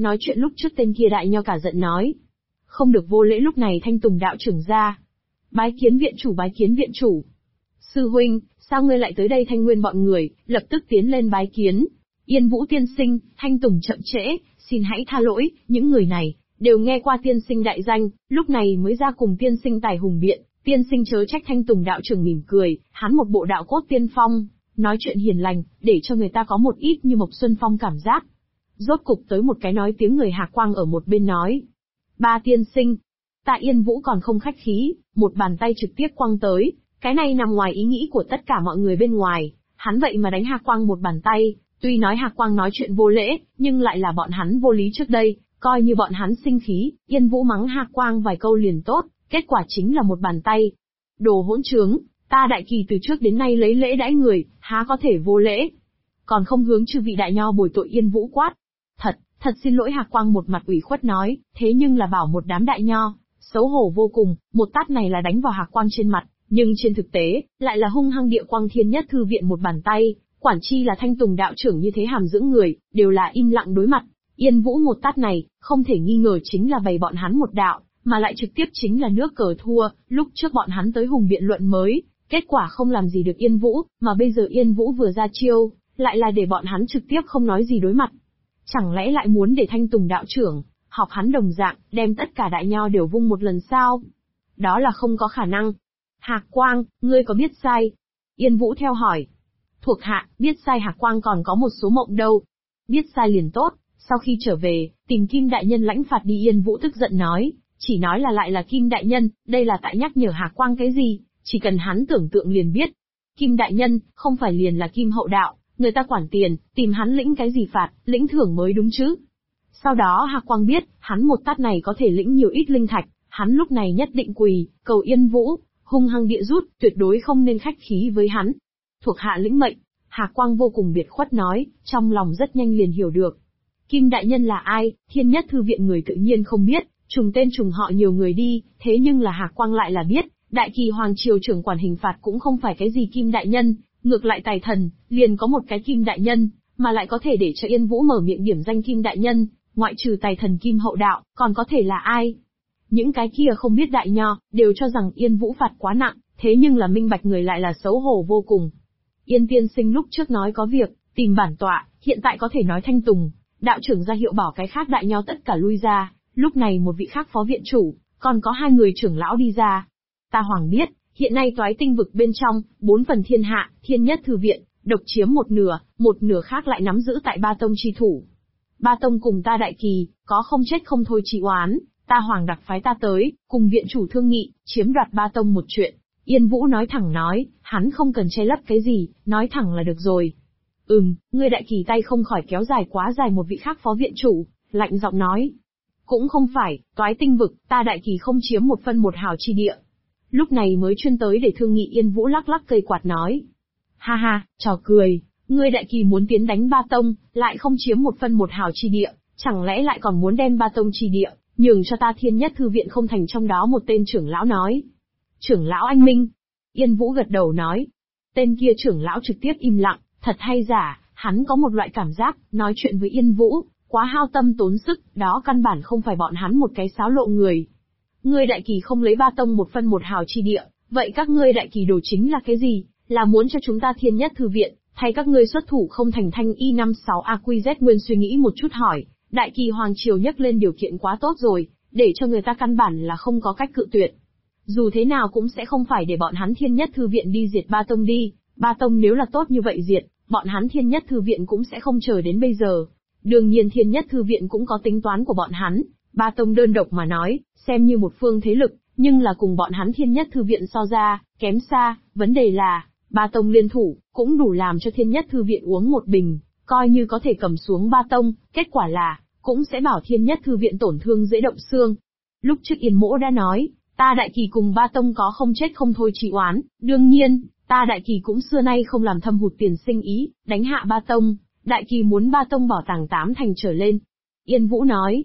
nói chuyện lúc trước tên kia đại nho cả giận nói. Không được vô lễ. Lúc này Thanh Tùng đạo trưởng ra. Bái kiến viện chủ, bái kiến viện chủ. Sư huynh, sao ngươi lại tới đây? Thanh Nguyên bọn người, lập tức tiến lên bái kiến. Yên Vũ tiên sinh, Thanh Tùng chậm trễ, xin hãy tha lỗi, những người này, đều nghe qua tiên sinh đại danh, lúc này mới ra cùng tiên sinh tài hùng biện, tiên sinh chớ trách. Thanh Tùng đạo trưởng mỉm cười, hắn một bộ đạo cốt tiên phong, nói chuyện hiền lành, để cho người ta có một ít như Mộc Xuân Phong cảm giác. Rốt cục tới một cái nói tiếng người Hạc Quang ở một bên nói. Ba tiên sinh. Tạ Yên Vũ còn không khách khí, một bàn tay trực tiếp quăng tới, cái này nằm ngoài ý nghĩ của tất cả mọi người bên ngoài, hắn vậy mà đánh Hạc Quang một bàn tay, tuy nói Hạc Quang nói chuyện vô lễ, nhưng lại là bọn hắn vô lý trước đây, coi như bọn hắn sinh khí, Yên Vũ mắng Hạc Quang vài câu liền tốt, kết quả chính là một bàn tay. Đồ hỗn trướng, ta Đại Kỳ từ trước đến nay lấy lễ đãi người, há có thể vô lễ. Còn không hướng chư vị đại nho bồi tội. Yên Vũ quát. Thật xin lỗi. Hạc Quang một mặt ủy khuất nói, thế nhưng là bảo một đám đại nho, xấu hổ vô cùng, một tát này là đánh vào Hạc Quang trên mặt, nhưng trên thực tế, lại là hung hăng địa quang Thiên Nhất Thư Viện một bàn tay, quản chi là Thanh Tùng đạo trưởng như thế hàm dưỡng người, đều là im lặng đối mặt. Yên Vũ một tát này, không thể nghi ngờ chính là bày bọn hắn một đạo, mà lại trực tiếp chính là nước cờ thua. Lúc trước bọn hắn tới hùng biện luận mới, kết quả không làm gì được Yên Vũ, mà bây giờ Yên Vũ vừa ra chiêu, lại là để bọn hắn trực tiếp không nói gì đối mặt. Chẳng lẽ lại muốn để Thanh Tùng đạo trưởng học hắn đồng dạng, đem tất cả đại nho đều vung một lần sao? Đó là không có khả năng. Hạc Quang, ngươi có biết sai? Yên Vũ theo hỏi. Thuộc hạ, biết sai. Hạc Quang còn có một số mộng đâu. Biết sai liền tốt, sau khi trở về, tìm Kim đại nhân lãnh phạt đi. Yên Vũ tức giận nói, chỉ nói là lại là Kim đại nhân, đây là tại nhắc nhở Hạc Quang cái gì, chỉ cần hắn tưởng tượng liền biết. Kim đại nhân, không phải liền là Kim hậu đạo, người ta quản tiền, tìm hắn lĩnh cái gì phạt, lĩnh thưởng mới đúng chứ. Sau đó Hạc Quang biết, hắn một tát này có thể lĩnh nhiều ít linh thạch, hắn lúc này nhất định quỳ, cầu Yên Vũ, hung hăng địa rút, tuyệt đối không nên khách khí với hắn. Thuộc hạ lĩnh mệnh. Hạc Quang vô cùng biệt khuất nói, trong lòng rất nhanh liền hiểu được. Kim đại nhân là ai, Thiên Nhất Thư Viện người tự nhiên không biết, trùng tên trùng họ nhiều người đi, thế nhưng là Hạc Quang lại là biết, Đại Kỳ Hoàng Triều trưởng quản hình phạt cũng không phải cái gì Kim đại nhân, ngược lại Tài Thần, liền có một cái Kim đại nhân, mà lại có thể để cho Yên Vũ mở miệng điểm danh Kim đại nhân, ngoại trừ Tài Thần Kim hậu đạo, còn có thể là ai? Những cái kia không biết đại nho, đều cho rằng Yên Vũ phạt quá nặng, thế nhưng là minh bạch người lại là xấu hổ vô cùng. Yên tiên sinh lúc trước nói có việc, tìm bản tọa, hiện tại có thể nói Thanh Tùng, đạo trưởng ra hiệu bảo cái khác đại nho tất cả lui ra, lúc này một vị khác phó viện chủ, còn có 2 người trưởng lão đi ra. Ta Hoàng biết, hiện nay Toái Tinh vực bên trong, 4 phần thiên hạ, Thiên Nhất Thư Viện, độc chiếm một nửa khác lại nắm giữ tại Ba Tông chi thủ. Ba Tông cùng ta Đại Kỳ, có không chết không thôi trị oán, ta Hoàng đặc phái ta tới, cùng viện chủ thương nghị, chiếm đoạt Ba Tông một chuyện. Yên Vũ nói thẳng nói, hắn không cần che lấp cái gì, nói thẳng là được rồi. Ngươi Đại Kỳ tay không khỏi kéo dài quá dài. Một vị khác phó viện chủ, lạnh giọng nói. Cũng không phải, Toái Tinh vực, ta Đại Kỳ không chiếm 1 phân 1 hào chi địa. Lúc này mới chuyên tới để thương nghị. Yên Vũ lắc lắc cây quạt nói. Ha ha, trò cười, ngươi Đại Kỳ muốn tiến đánh Ba Tông, lại không chiếm 1 phân 1 hào chi địa, chẳng lẽ lại còn muốn đem Ba Tông chi địa, nhường cho ta Thiên Nhất Thư Viện không thành? Trong đó một tên trưởng lão nói. Trưởng lão anh minh. Yên Vũ gật đầu nói. Tên kia trưởng lão trực tiếp im lặng, thật hay giả, hắn có một loại cảm giác, nói chuyện với Yên Vũ, quá hao tâm tốn sức, đó căn bản không phải bọn hắn một cái xáo lộ người. Ngươi Đại Kỳ không lấy Ba Tông 1 phân 1 hào chi địa, vậy các ngươi Đại Kỳ đồ chính là cái gì? Là muốn cho chúng ta Thiên Nhất Thư Viện, thay các ngươi xuất thủ không thành? Thanh Y 56 AQZ Nguyên suy nghĩ một chút hỏi, Đại Kỳ Hoàng Triều nhắc lên điều kiện quá tốt rồi, để cho người ta căn bản là không có cách cự tuyệt. Dù thế nào cũng sẽ không phải để bọn hắn Thiên Nhất Thư Viện đi diệt Ba Tông đi, Ba Tông nếu là tốt như vậy diệt, bọn hắn Thiên Nhất Thư Viện cũng sẽ không chờ đến bây giờ. Đương nhiên Thiên Nhất Thư Viện cũng có tính toán của bọn hắn, Ba Tông đơn độc mà nói, xem như một phương thế lực, nhưng là cùng bọn hắn Thiên Nhất Thư Viện so ra, kém xa, vấn đề là, Ba Tông liên thủ, cũng đủ làm cho Thiên Nhất Thư Viện uống một bình, coi như có thể cầm xuống Ba Tông, kết quả là, cũng sẽ bảo Thiên Nhất Thư Viện tổn thương dễ động xương. Lúc trước Yên Mỗ đã nói, ta Đại Kỳ cùng Ba Tông có không chết không thôi trị oán, đương nhiên, ta Đại Kỳ cũng xưa nay không làm thâm hụt tiền sinh ý, đánh hạ Ba Tông, Đại Kỳ muốn Ba Tông bảo tàng 8 thành trở lên. Yên Vũ nói,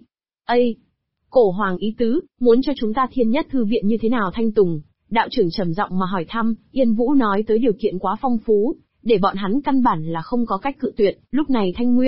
Cổ Hoàng ý tứ, muốn cho chúng ta Thiên Nhất Thư Viện như thế nào? Thanh Tùng đạo trưởng trầm giọng mà hỏi thăm. Yên Vũ nói tới điều kiện quá phong phú, để bọn hắn căn bản là không có cách cự tuyệt. Lúc này Thanh Nguyên,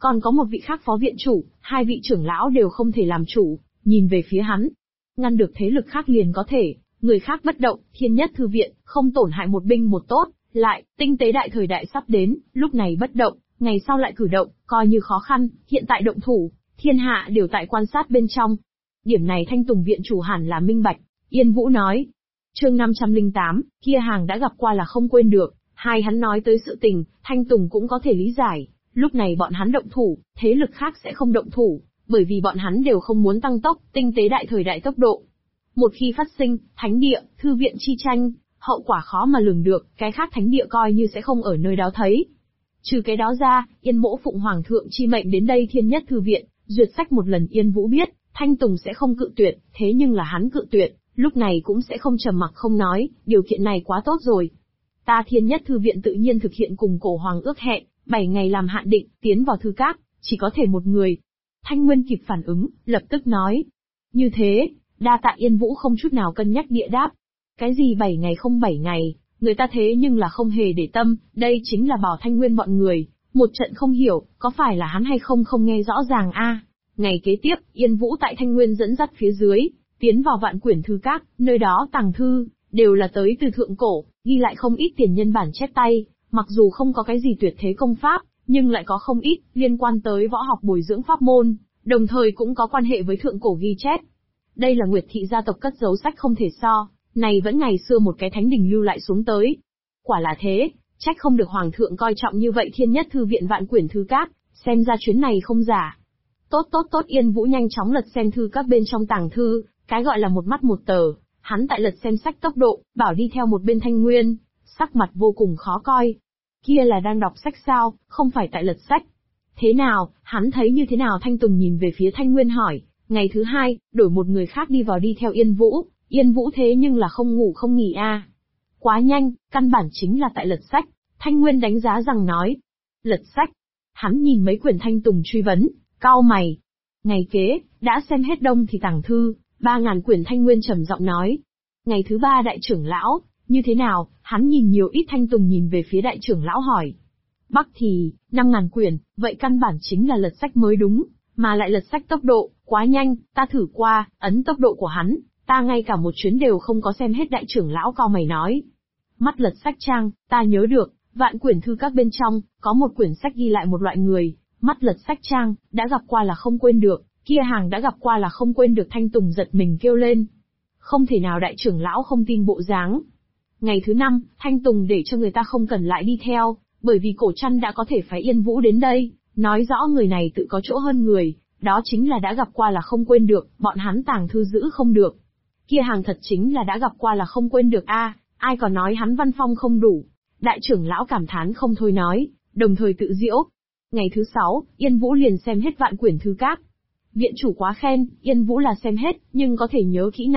Còn có một vị khác phó viện chủ, hai vị trưởng lão đều không thể làm chủ, nhìn về phía hắn. Ngăn được thế lực khác liền có thể, người khác bất động, thiên nhất thư viện, không tổn hại một binh một tốt, lại, tinh tế đại thời đại sắp đến, lúc này bất động, ngày sau lại cử động, coi như khó khăn, hiện tại động thủ, thiên hạ đều tại quan sát bên trong. Điểm này Thanh Tùng viện chủ hẳn là minh bạch, Yên Vũ nói. Chương 508, kia hàng đã gặp qua là không quên được, hai hắn nói tới sự tình, Thanh Tùng cũng có thể lý giải, lúc này bọn hắn động thủ, thế lực khác sẽ không động thủ, bởi vì bọn hắn đều không muốn tăng tốc, tinh tế đại thời đại tốc độ. Một khi phát sinh, thánh địa, thư viện chi tranh, hậu quả khó mà lường được, cái khác thánh địa coi như sẽ không ở nơi đó thấy. Trừ cái đó ra, Yên Mỗ phụng hoàng thượng chi mệnh đến đây thiên nhất thư viện, duyệt sách một lần Yên Vũ biết, Thanh Tùng sẽ không cự tuyệt, thế nhưng là hắn cự tuyệt, lúc này cũng sẽ không trầm mặc không nói, điều kiện này quá tốt rồi. Ta thiên nhất thư viện tự nhiên thực hiện cùng cổ hoàng ước hẹn, 7 ngày làm hạn định, tiến vào thư các, chỉ có thể một người. Thanh Nguyên kịp phản ứng, lập tức nói. Như thế, đa tạ Yên Vũ không chút nào cân nhắc địa đáp. Cái gì 7 ngày không 7 ngày, người ta thế nhưng là không hề để tâm, đây chính là bảo Thanh Nguyên bọn người, một trận không hiểu, có phải là hắn hay không không nghe rõ ràng a. Ngày kế tiếp, Yên Vũ tại Thanh Nguyên dẫn dắt phía dưới, tiến vào vạn quyển thư các, nơi đó tàng thư, đều là tới từ thượng cổ, ghi lại không ít tiền nhân bản chép tay, mặc dù không có cái gì tuyệt thế công pháp, nhưng lại có không ít, liên quan tới võ học bồi dưỡng pháp môn, đồng thời cũng có quan hệ với thượng cổ ghi chép. Đây là Nguyệt thị gia tộc cất giấu sách không thể so, này vẫn ngày xưa một cái thánh đình lưu lại xuống tới. Quả là thế, trách không được hoàng thượng coi trọng như vậy thiên nhất thư viện vạn quyển thư các, xem ra chuyến này không giả. Tốt, Yên Vũ nhanh chóng lật xem thư các bên trong tàng thư, cái gọi là một mắt một tờ, hắn tại lật xem sách tốc độ, bảo đi theo một bên Thanh Nguyên, sắc mặt vô cùng khó coi. Kia là đang đọc sách sao, không phải tại lật sách. Thế nào, hắn thấy như thế nào? Thanh Tùng nhìn về phía Thanh Nguyên hỏi, ngày thứ hai, đổi một người khác đi vào đi theo Yên Vũ thế nhưng là không ngủ không nghỉ a. Quá nhanh, căn bản chính là tại lật sách, Thanh Nguyên đánh giá rằng nói. Lật sách, hắn nhìn mấy quyển Thanh Tùng truy vấn, cau mày. Ngày kế, đã xem hết đông thì tàng thư, 3.000 quyển Thanh Nguyên trầm giọng nói. Ngày thứ ba đại trưởng lão, như thế nào, hắn nhìn nhiều ít Thanh Tùng nhìn về phía đại trưởng lão hỏi. Bắc thì, 5.000 quyển, vậy căn bản chính là lật sách mới đúng, mà lại lật sách tốc độ, quá nhanh, ta thử qua, ấn tốc độ của hắn, ta ngay cả một chuyến đều không có xem hết đại trưởng lão cau mày nói. Mắt lật sách trang, ta nhớ được, vạn quyển thư các bên trong, có một quyển sách ghi lại một loại người, mắt lật sách trang, đã gặp qua là không quên được, kia hàng đã gặp qua là không quên được. Thanh Tùng giật mình kêu lên. Không thể nào đại trưởng lão không tin bộ dáng. Ngày thứ 5, Thanh Tùng để cho người ta không cần lại đi theo, bởi vì cổ trăn đã có thể phái Yên Vũ đến đây, nói rõ người này tự có chỗ hơn người, đó chính là đã gặp qua là không quên được, bọn hắn tàng thư giữ không được. Kia hàng thật chính là đã gặp qua là không quên được a, ai còn nói hắn văn phong không đủ. Đại trưởng lão cảm thán không thôi nói, đồng thời tự giễu. Ngày thứ 6, Yên Vũ liền xem hết vạn quyển thư các. Viện chủ quá khen, Yên Vũ là xem hết, nhưng có thể nhớ kỹ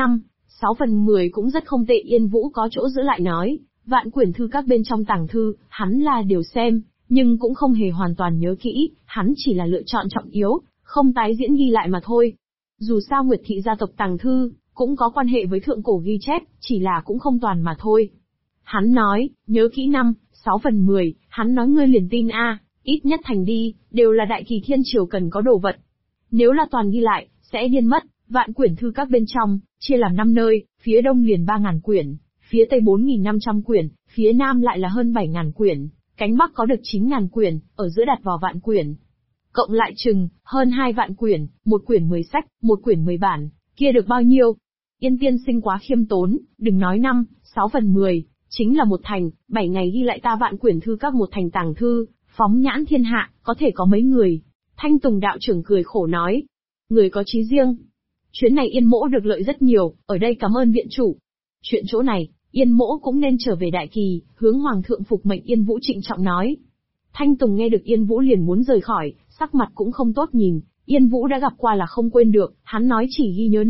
5/6 cũng rất không tệ. Yên Vũ có chỗ giữ lại nói, vạn quyển thư các bên trong tàng thư, hắn là đều xem, nhưng cũng không hề hoàn toàn nhớ kỹ, hắn chỉ là lựa chọn trọng yếu, không tái diễn ghi lại mà thôi. Dù sao Nguyệt thị gia tộc tàng thư, cũng có quan hệ với thượng cổ ghi chép, chỉ là cũng không toàn mà thôi. Hắn nói, nhớ kỹ 5/6, hắn nói ngươi liền tin a, ít nhất thành đi, đều là đại kỳ thiên triều cần có đồ vật. Nếu là toàn ghi lại, sẽ điên mất. Vạn quyển thư các bên trong, chia làm 5 nơi, phía đông liền 3.000 quyển, phía tây 4.500 quyển, phía nam lại là hơn 7.000 quyển, cánh bắc có được 9.000 quyển, ở giữa đặt vào vạn quyển. Cộng lại chừng, hơn 2 vạn quyển, một quyển 10 sách, một quyển 10 bản, kia được bao nhiêu? Yên tiên sinh quá khiêm tốn, đừng nói 5/6, chính là một thành, 7 ngày ghi lại ta vạn quyển thư các một thành tàng thư, phóng nhãn thiên hạ, có thể có mấy người? Thanh Tùng đạo trưởng cười khổ nói, người có chí riêng. Chuyến này Yên Mỗ được lợi rất nhiều, ở đây cảm ơn viện chủ. Chuyện chỗ này, Yên Mỗ cũng nên trở về Đại Kỳ, hướng Hoàng thượng phục mệnh. Yên Vũ trịnh trọng nói. Thanh Tùng nghe được Yên Vũ liền muốn rời khỏi, sắc mặt cũng không tốt nhìn, Yên Vũ đã gặp qua là không quên được, hắn nói chỉ ghi nhớ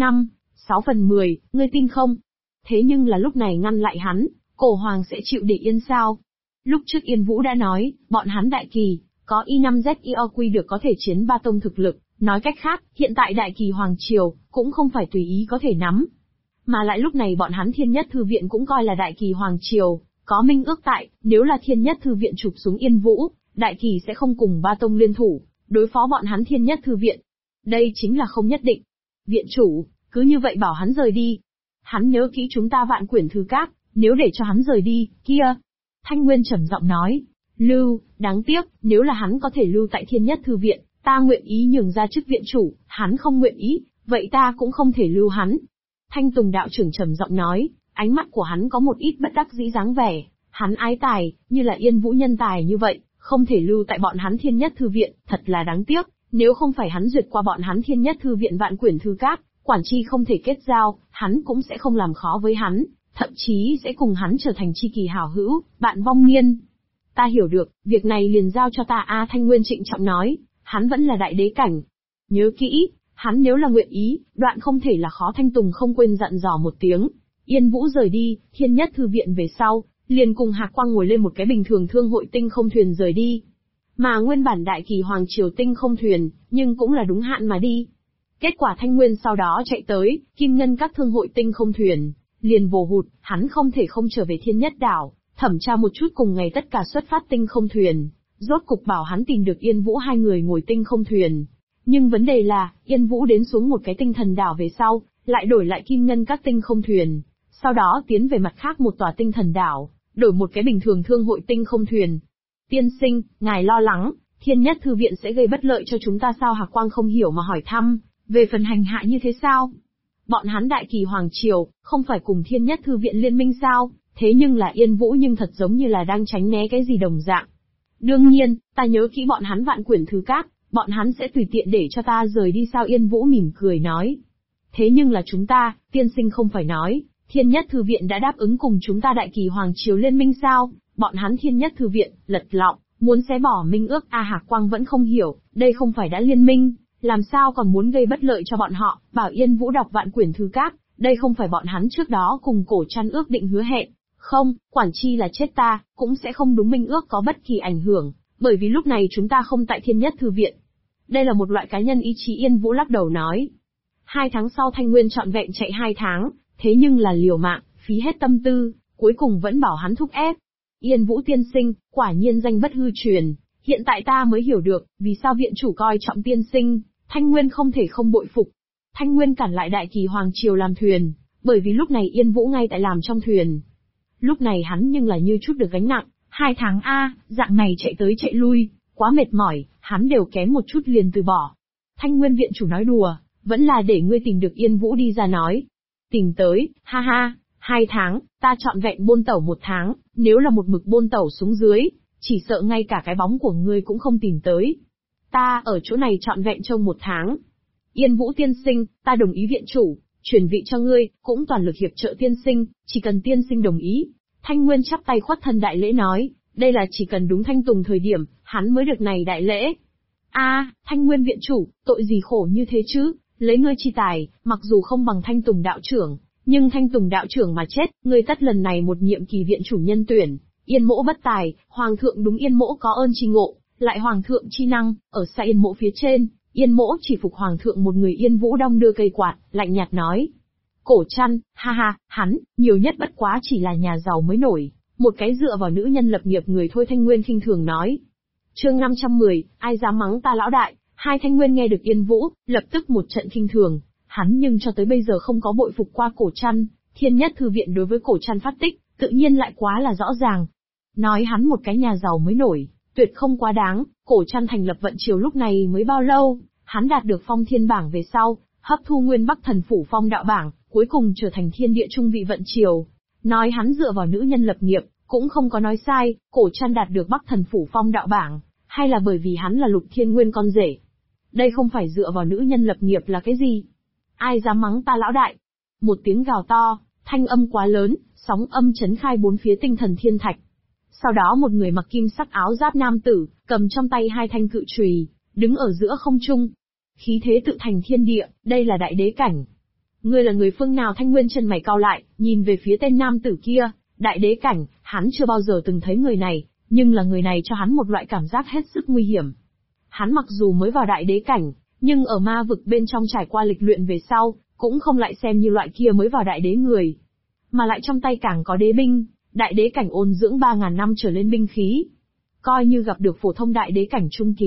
5/6, ngươi tin không? Thế nhưng là lúc này ngăn lại hắn, cổ hoàng sẽ chịu để yên sao? Lúc trước Yên Vũ đã nói, bọn hắn Đại Kỳ, có I5ZEOQ được có thể chiến ba tông thực lực, nói cách khác, hiện tại Đại Kỳ Hoàng Triều, cũng không phải tùy ý có thể nắm. Mà lại lúc này bọn hắn Thiên Nhất Thư Viện cũng coi là Đại Kỳ Hoàng Triều, có minh ước tại, nếu là Thiên Nhất Thư Viện chụp xuống Yên Vũ, Đại Kỳ sẽ không cùng ba tông liên thủ, đối phó bọn hắn Thiên Nhất Thư Viện. Đây chính là không nhất định. Viện chủ, cứ như vậy bảo hắn rời đi. Hắn nhớ kỹ chúng ta Vạn Quyển Thư Các, nếu để cho hắn rời đi, kia. Thanh Nguyên trầm giọng nói, lưu, đáng tiếc, nếu là hắn có thể lưu tại Thiên Nhất Thư Viện, ta nguyện ý nhường ra chức viện chủ, hắn không nguyện ý, vậy ta cũng không thể lưu hắn. Thanh Tùng đạo trưởng trầm giọng nói, ánh mắt của hắn có một ít bất đắc dĩ dáng vẻ, hắn ái tài, như là Yên Vũ nhân tài như vậy, không thể lưu tại bọn hắn Thiên Nhất Thư Viện, thật là đáng tiếc, nếu không phải hắn duyệt qua bọn hắn Thiên Nhất Thư Viện Vạn Quyển Thư Các, quản tri không thể kết giao, hắn cũng sẽ không làm khó với hắn, thậm chí sẽ cùng hắn trở thành tri kỷ hảo hữu, bạn vong niên. Ta hiểu được, việc này liền giao cho ta a. Thanh Nguyên trịnh trọng nói, hắn vẫn là đại đế cảnh. Nhớ kỹ, hắn nếu là nguyện ý, đoạn không thể là khó. Thanh Tùng không quên dặn dò một tiếng. Yên Vũ rời đi, Thiên Nhất Thư Viện về sau, liền cùng Hạc Quang ngồi lên một cái bình thường thương hội tinh không thuyền rời đi. Mà nguyên bản đại kỳ hoàng triều tinh không thuyền, nhưng cũng là đúng hạn mà đi. Kết quả Thanh Nguyên sau đó chạy tới, Kim Ngân các thương hội tinh không thuyền, liền vồ hụt, hắn không thể không trở về Thiên Nhất Đảo, thẩm tra một chút cùng ngày tất cả xuất phát tinh không thuyền, rốt cục bảo hắn tìm được Yên Vũ hai người ngồi tinh không thuyền. Nhưng vấn đề là, Yên Vũ đến xuống một cái tinh thần đảo về sau, lại đổi lại Kim Ngân các tinh không thuyền, sau đó tiến về mặt khác một tòa tinh thần đảo, đổi một cái bình thường thương hội tinh không thuyền. Tiên sinh, ngài lo lắng, Thiên Nhất Thư Viện sẽ gây bất lợi cho chúng ta sao? Hạc Quang không hiểu mà hỏi thăm, về phần hành hạ như thế sao? Bọn hắn đại kỳ hoàng triều, không phải cùng Thiên Nhất Thư Viện liên minh sao? Thế nhưng là Yên Vũ nhưng thật giống như là đang tránh né cái gì đồng dạng. Đương nhiên, ta nhớ kỹ bọn hắn Vạn Quyển Thư Các, bọn hắn sẽ tùy tiện để cho ta rời đi sao? Yên Vũ mỉm cười nói. Thế nhưng là chúng ta, tiên sinh không phải nói, Thiên Nhất Thư Viện đã đáp ứng cùng chúng ta đại kỳ hoàng triều liên minh sao? Bọn hắn Thiên Nhất Thư Viện, lật lọng, muốn xé bỏ minh ước. Hạc Quang vẫn không hiểu, đây không phải đã liên minh, làm sao còn muốn gây bất lợi cho bọn họ, bảo Yên Vũ đọc Vạn Quyển Thư Các, đây không phải bọn hắn trước đó cùng Cổ Trăn ước định hứa hẹn. Không, quản chi là chết ta, cũng sẽ không đúng minh ước có bất kỳ ảnh hưởng, bởi vì lúc này chúng ta không tại Thiên Nhất Thư Viện. Đây là một loại cá nhân ý chí. Yên Vũ lắc đầu nói. 2 tháng sau Thanh Nguyên trọn vẹn chạy 2 tháng, thế nhưng là liều mạng, phí hết tâm tư, cuối cùng vẫn bảo hắn thúc ép. Yên Vũ tiên sinh, quả nhiên danh bất hư truyền, hiện tại ta mới hiểu được, vì sao viện chủ coi trọng tiên sinh. Thanh Nguyên không thể không bội phục. Thanh Nguyên cản lại đại kỳ hoàng triều làm thuyền, bởi vì lúc này Yên Vũ ngay tại làm trong thuyền. Lúc này hắn nhưng là như chút được gánh nặng, 2 tháng dạng này chạy tới chạy lui, quá mệt mỏi, hắn đều kém một chút liền từ bỏ. Thanh Nguyên viện chủ nói đùa, vẫn là để ngươi tìm được Yên Vũ đi ra nói. Tìm tới, ha ha, 2 tháng, ta trọn vẹn bôn tẩu 1 tháng, nếu là một mực bôn tẩu xuống dưới, chỉ sợ ngay cả cái bóng của ngươi cũng không tìm tới. Ta ở chỗ này trọn vẹn trông 1 tháng. Yên Vũ tiên sinh, ta đồng ý viện chủ, chuyển vị cho ngươi, cũng toàn lực hiệp trợ tiên sinh, chỉ cần tiên sinh đồng ý. Thanh Nguyên chắp tay khuất thân đại lễ nói, đây là chỉ cần đúng Thanh Tùng thời điểm, hắn mới được này đại lễ. Thanh Nguyên viện chủ, tội gì khổ như thế chứ, lấy ngươi chi tài, mặc dù không bằng Thanh Tùng đạo trưởng, nhưng Thanh Tùng đạo trưởng mà chết, ngươi tất lần này một nhiệm kỳ viện chủ nhân tuyển. Yên Mỗ bất tài, hoàng thượng đúng Yên Mỗ có ơn chi ngộ, lại hoàng thượng chi năng, ở xa Yên Mỗ phía trên, Yên Mỗ chỉ phục hoàng thượng một người. Yên Vũ đong đưa cây quạt, lạnh nhạt nói. Cổ Trăn, ha ha, hắn, nhiều nhất bất quá chỉ là nhà giàu mới nổi, một cái dựa vào nữ nhân lập nghiệp người thôi. Thanh Nguyên khinh thường nói. Chương 510, ai dám mắng ta lão đại? Hai Thanh Nguyên nghe được Yên Vũ, lập tức một trận khinh thường, hắn nhưng cho tới bây giờ không có bội phục qua Cổ Trăn, Thiên Nhất Thư Viện đối với Cổ Trăn phát tích, tự nhiên lại quá là rõ ràng. Nói hắn một cái nhà giàu mới nổi, tuyệt không quá đáng. Cổ Trăn thành lập vận triều lúc này mới bao lâu, hắn đạt được phong thiên bảng về sau, hấp thu nguyên Bắc thần phủ phong đạo bảng, cuối cùng trở thành thiên địa trung vị vận triều. Nói hắn dựa vào nữ nhân lập nghiệp, cũng không có nói sai. Cổ Trăn đạt được Bắc thần phủ phong đạo bảng, hay là bởi vì hắn là Lục Thiên Nguyên con rể? Đây không phải dựa vào nữ nhân lập nghiệp là cái gì? Ai dám mắng ta lão đại? Một tiếng gào to, thanh âm quá lớn, sóng âm chấn khai bốn phía tinh thần thiên thạch. Sau đó một người mặc kim sắc áo giáp nam tử, cầm trong tay 2 thanh cự chùy, đứng ở giữa không trung. Khí thế tự thành thiên địa, đây là đại đế cảnh. Ngươi là người phương nào? Thanh Nguyên chân mày cau lại, nhìn về phía tên nam tử kia. Đại đế cảnh, hắn chưa bao giờ từng thấy người này, nhưng là người này cho hắn một loại cảm giác hết sức nguy hiểm. Hắn mặc dù mới vào đại đế cảnh, nhưng ở ma vực bên trong trải qua lịch luyện về sau, cũng không lại xem như loại kia mới vào đại đế người. Mà lại trong tay càng có đế binh, đại đế cảnh ôn dưỡng 3.000 năm trở lên binh khí. Coi như gặp được phổ thông đại đế cảnh trung kỳ,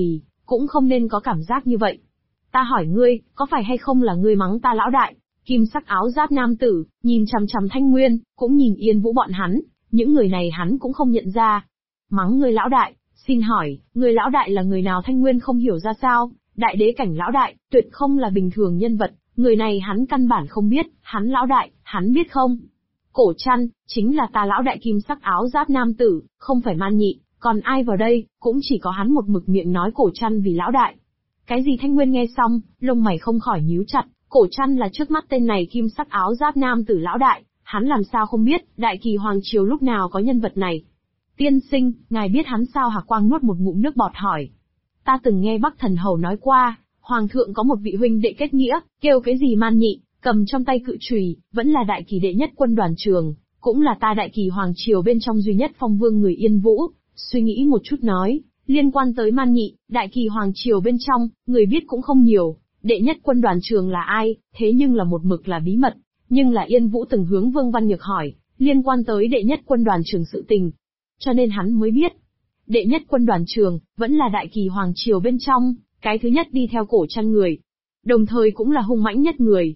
cũng không nên có cảm giác như vậy. Ta hỏi ngươi, có phải hay không là ngươi mắng ta lão đại? Kim sắc áo giáp nam tử, nhìn chằm chằm Thanh Nguyên, cũng nhìn Yên Vũ bọn hắn, những người này hắn cũng không nhận ra. Mắng ngươi lão đại, xin hỏi, ngươi lão đại là người nào? Thanh Nguyên không hiểu ra sao, đại đế cảnh lão đại, tuyệt không là bình thường nhân vật, người này hắn căn bản không biết, hắn lão đại, hắn biết không? Cổ Trăn, chính là ta lão đại. Kim sắc áo giáp nam tử, không phải Man Nhị, còn ai vào đây, cũng chỉ có hắn một mực miệng nói Cổ Trăn vì lão đại. Cái gì? Thanh Nguyên nghe xong, lông mày không khỏi nhíu chặt, Cổ Trăn là trước mắt tên này kim sắc áo giáp nam tử lão đại, hắn làm sao không biết, Đại Kỳ Hoàng Triều lúc nào có nhân vật này. Tiên sinh, ngài biết hắn sao? Hạc Quang nuốt một ngụm nước bọt hỏi. Ta từng nghe Bắc Thần Hầu nói qua, Hoàng thượng có một vị huynh đệ kết nghĩa, kêu cái gì Man Nhị, cầm trong tay cự chùy, vẫn là Đại Kỳ đệ nhất quân đoàn trường, cũng là ta Đại Kỳ Hoàng Triều bên trong duy nhất phong vương người Yên Vũ. Suy nghĩ một chút nói, liên quan tới Man Nhị, Đại Kỳ Hoàng Triều bên trong, người biết cũng không nhiều, đệ nhất quân đoàn trường là ai, thế nhưng là một mực là bí mật, nhưng là Yên Vũ từng hướng Vương Văn Nhược hỏi, liên quan tới đệ nhất quân đoàn trường sự tình. Cho nên hắn mới biết, đệ nhất quân đoàn trường, vẫn là Đại Kỳ Hoàng Triều bên trong, cái thứ nhất đi theo Cổ Trăn người, đồng thời cũng là hung mãnh nhất người.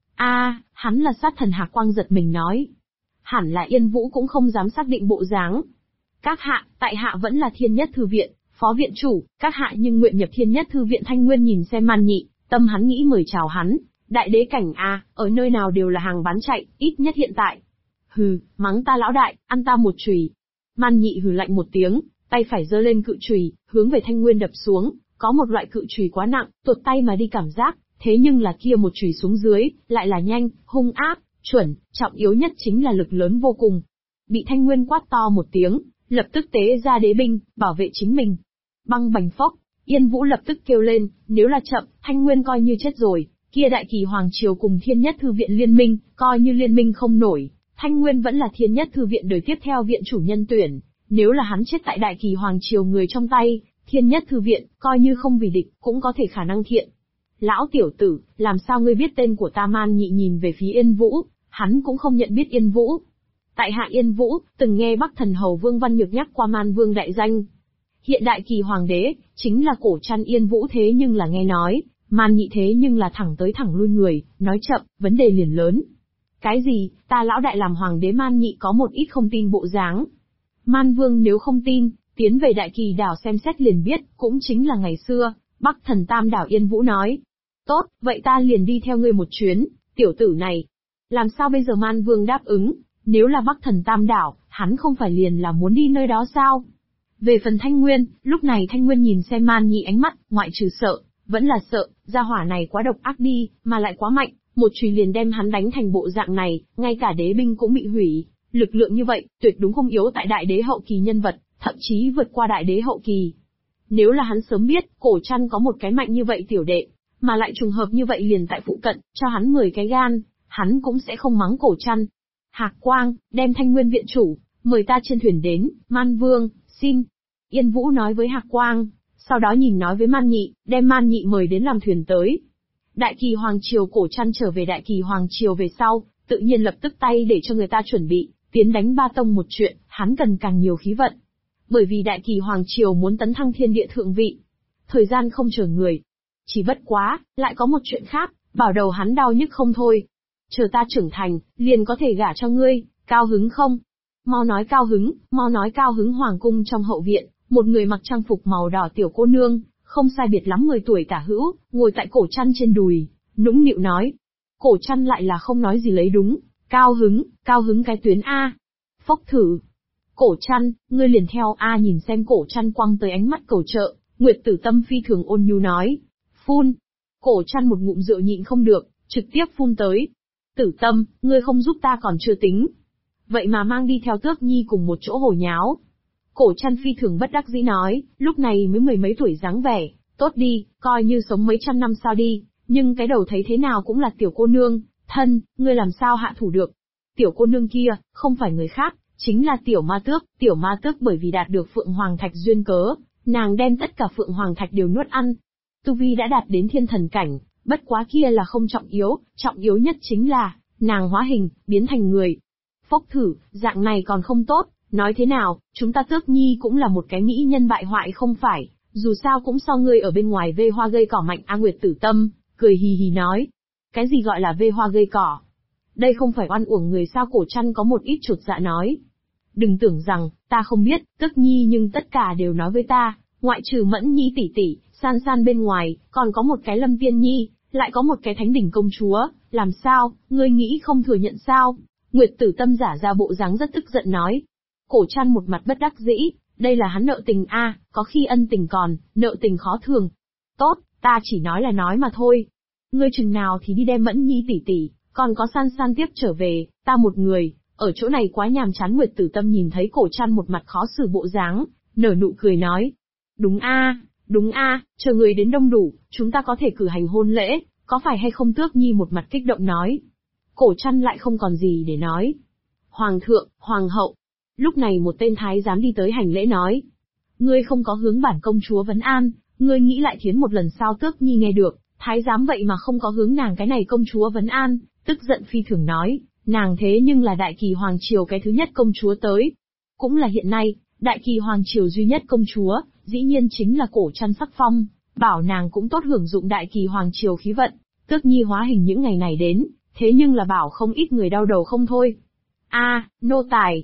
Hắn là sát thần. Hạc Quang giật mình nói. Hẳn là Yên Vũ cũng không dám xác định bộ dáng. Các hạ, tại hạ vẫn là Thiên Nhất Thư Viện, phó viện chủ, các hạ nhưng nguyện nhập Thiên Nhất Thư Viện. Thanh Nguyên nhìn xem Man Nhị, tâm hắn nghĩ mời chào hắn, đại đế cảnh ở nơi nào đều là hàng bán chạy, ít nhất hiện tại. Hừ, mắng ta lão đại, ăn ta một chùy. Man Nhị hừ lạnh một tiếng, tay phải giơ lên cự chùy, hướng về Thanh Nguyên đập xuống, có một loại cự chùy quá nặng, tuột tay mà đi cảm giác, thế nhưng là kia một chùy xuống dưới, lại là nhanh, hung ác, chuẩn, trọng yếu nhất chính là lực lớn vô cùng. Bị Thanh Nguyên quát to một tiếng, lập tức tế ra đế binh, bảo vệ chính mình. Băng bành phốc, Yên Vũ lập tức kêu lên, nếu là chậm, Thanh Nguyên coi như chết rồi, kia Đại Kỳ Hoàng Triều cùng Thiên Nhất Thư Viện liên minh, coi như liên minh không nổi, Thanh Nguyên vẫn là Thiên Nhất Thư Viện đời tiếp theo viện chủ nhân tuyển, nếu là hắn chết tại Đại Kỳ Hoàng Triều người trong tay, Thiên Nhất Thư Viện, coi như không vì địch, cũng có thể khả năng thiện. Lão tiểu tử, làm sao ngươi biết tên của ta? Man Nhị nhìn về phía Yên Vũ, hắn cũng không nhận biết Yên Vũ. Tại hạ Yên Vũ, từng nghe Bắc Thần Hầu Vương Văn Nhược nhắc qua Man Vương đại danh. Hiện Đại Kỳ Hoàng đế, chính là Cổ Trăn. Yên Vũ thế nhưng là nghe nói, Man Nhị thế nhưng là thẳng tới thẳng lui người, nói chậm, vấn đề liền lớn. Cái gì, ta lão đại làm hoàng đế? Man Nhị có một ít không tin bộ dáng. Man Vương nếu không tin, tiến về Đại Kỳ đảo xem xét liền biết, cũng chính là ngày xưa, Bắc Thần Tam đảo. Yên Vũ nói. Tốt, vậy ta liền đi theo ngươi một chuyến, tiểu tử này. Làm sao bây giờ? Man Vương đáp ứng, nếu là Bắc Thần Tam đảo, hắn không phải liền là muốn đi nơi đó sao? Về phần Thanh Nguyên, lúc này Thanh Nguyên nhìn xem Man Nhị ánh mắt, ngoại trừ sợ, vẫn là sợ, gia hỏa này quá độc ác đi, mà lại quá mạnh, một chùy liền đem hắn đánh thành bộ dạng này, ngay cả đế binh cũng bị hủy, lực lượng như vậy, tuyệt đúng không yếu tại đại đế hậu kỳ nhân vật, thậm chí vượt qua đại đế hậu kỳ. Nếu là hắn sớm biết, Cổ Trăn có một cái mạnh như vậy tiểu đệ, mà lại trùng hợp như vậy liền tại phụ cận, cho hắn 10 cái gan, hắn cũng sẽ không mắng Cổ Trăn. Hạc Quang, đem Thanh Nguyên viện chủ, mời ta trên thuyền đến. Man Vương, xin. Yên Vũ nói với Hạc Quang, sau đó nhìn nói với Man Nhị, đem Man Nhị mời đến làm thuyền tới. Đại Kỳ Hoàng Triều. Cổ Trăn trở về Đại Kỳ Hoàng Triều về sau, tự nhiên lập tức tay để cho người ta chuẩn bị, tiến đánh Ba Tông một chuyện, hắn cần càng nhiều khí vận. Bởi vì Đại Kỳ Hoàng Triều muốn tấn thăng thiên địa thượng vị. Thời gian không chờ người. Chỉ bất quá, lại có một chuyện khác, bảo đầu hắn đau nhức không thôi. Chờ ta trưởng thành, liền có thể gả cho ngươi, cao hứng không? Mau nói cao hứng, mau nói cao hứng. Hoàng cung trong hậu viện, một người mặc trang phục màu đỏ tiểu cô nương, không sai biệt lắm 10 tuổi tả hữu, ngồi tại Cổ Trăn trên đùi, nũng nịu nói. Cổ Trăn lại là không nói gì lấy đúng, cao hứng cái tuyến A. Phốc thử. Cổ Trăn, ngươi liền theo A. Nhìn xem Cổ Trăn quăng tới ánh mắt cầu trợ, Nguyệt Tử Tâm phi thường ôn nhu nói. Phun. Cổ Trăn một ngụm rượu nhịn không được, trực tiếp phun tới. Tử Tâm, ngươi không giúp ta còn chưa tính. Vậy mà mang đi theo Tước Nhi cùng một chỗ hồ nháo. Cổ Trăn phi thường bất đắc dĩ nói, lúc này mới 10 mấy tuổi dáng vẻ, tốt đi, coi như sống mấy trăm năm sao đi, nhưng cái đầu thấy thế nào cũng là tiểu cô nương, thân, ngươi làm sao hạ thủ được. Tiểu cô nương kia, không phải người khác, chính là Tiểu Ma Tước bởi vì đạt được Phượng Hoàng Thạch duyên cớ, nàng đem tất cả Phượng Hoàng Thạch đều nuốt ăn. Tu vi đã đạt đến thiên thần cảnh, bất quá kia là không trọng yếu nhất chính là, nàng hóa hình, biến thành người. Phốc thử, dạng này còn không tốt, nói thế nào, chúng ta Tước Nhi cũng là một cái mỹ nhân bại hoại không phải, Dù sao cũng so ngươi ở bên ngoài vê hoa gây cỏ mạnh. A Nguyệt Tử Tâm cười hì hì nói. Cái gì gọi là vê hoa gây cỏ? Đây không phải oan uổng người sao? Cổ Trăn có một ít chột dạ nói. Đừng tưởng rằng, ta không biết, Tức Nhi nhưng tất cả đều nói với ta, ngoại trừ Mẫn Nhi tỷ tỷ, San San bên ngoài, còn có một cái Lâm Tiên Nhi, lại có một cái Thánh Đỉnh công chúa, làm sao, ngươi nghĩ không thừa nhận sao? Nguyệt Tử Tâm giả ra bộ dáng rất tức giận nói. Cổ Trăn một mặt bất đắc dĩ, đây là hắn nợ tình a, có khi ân tình còn, nợ tình khó thường. Tốt, ta chỉ nói là nói mà thôi. Ngươi chừng nào thì đi đem Mẫn Nhi tỷ tỷ, còn có San San tiếp trở về, ta một người, ở chỗ này quá nhàm chán. Nguyệt Tử Tâm nhìn thấy Cổ Trăn một mặt khó xử bộ dáng, nở nụ cười nói. Đúng a, chờ người đến đông đủ, chúng ta có thể cử hành hôn lễ, có phải hay không? Tước Nhi một mặt kích động nói. Cổ Trăn lại không còn gì để nói. Hoàng thượng, hoàng hậu. Lúc này một tên thái giám đi tới hành lễ nói. Ngươi không có hướng bản công chúa vấn an, ngươi nghĩ lại thiến một lần sao? Tước Nhi nghe được, thái giám vậy mà không có hướng nàng cái này công chúa vấn an, tức giận phi thường nói, nàng thế nhưng là đại kỳ hoàng triều cái thứ nhất công chúa tới. Cũng là hiện nay, đại kỳ hoàng triều duy nhất công chúa, dĩ nhiên chính là Cổ Trăn sắc phong, bảo nàng cũng tốt hưởng dụng đại kỳ hoàng triều khí vận. Tước Nhi hóa hình những ngày này đến, thế nhưng là bảo không ít người đau đầu không thôi. Nô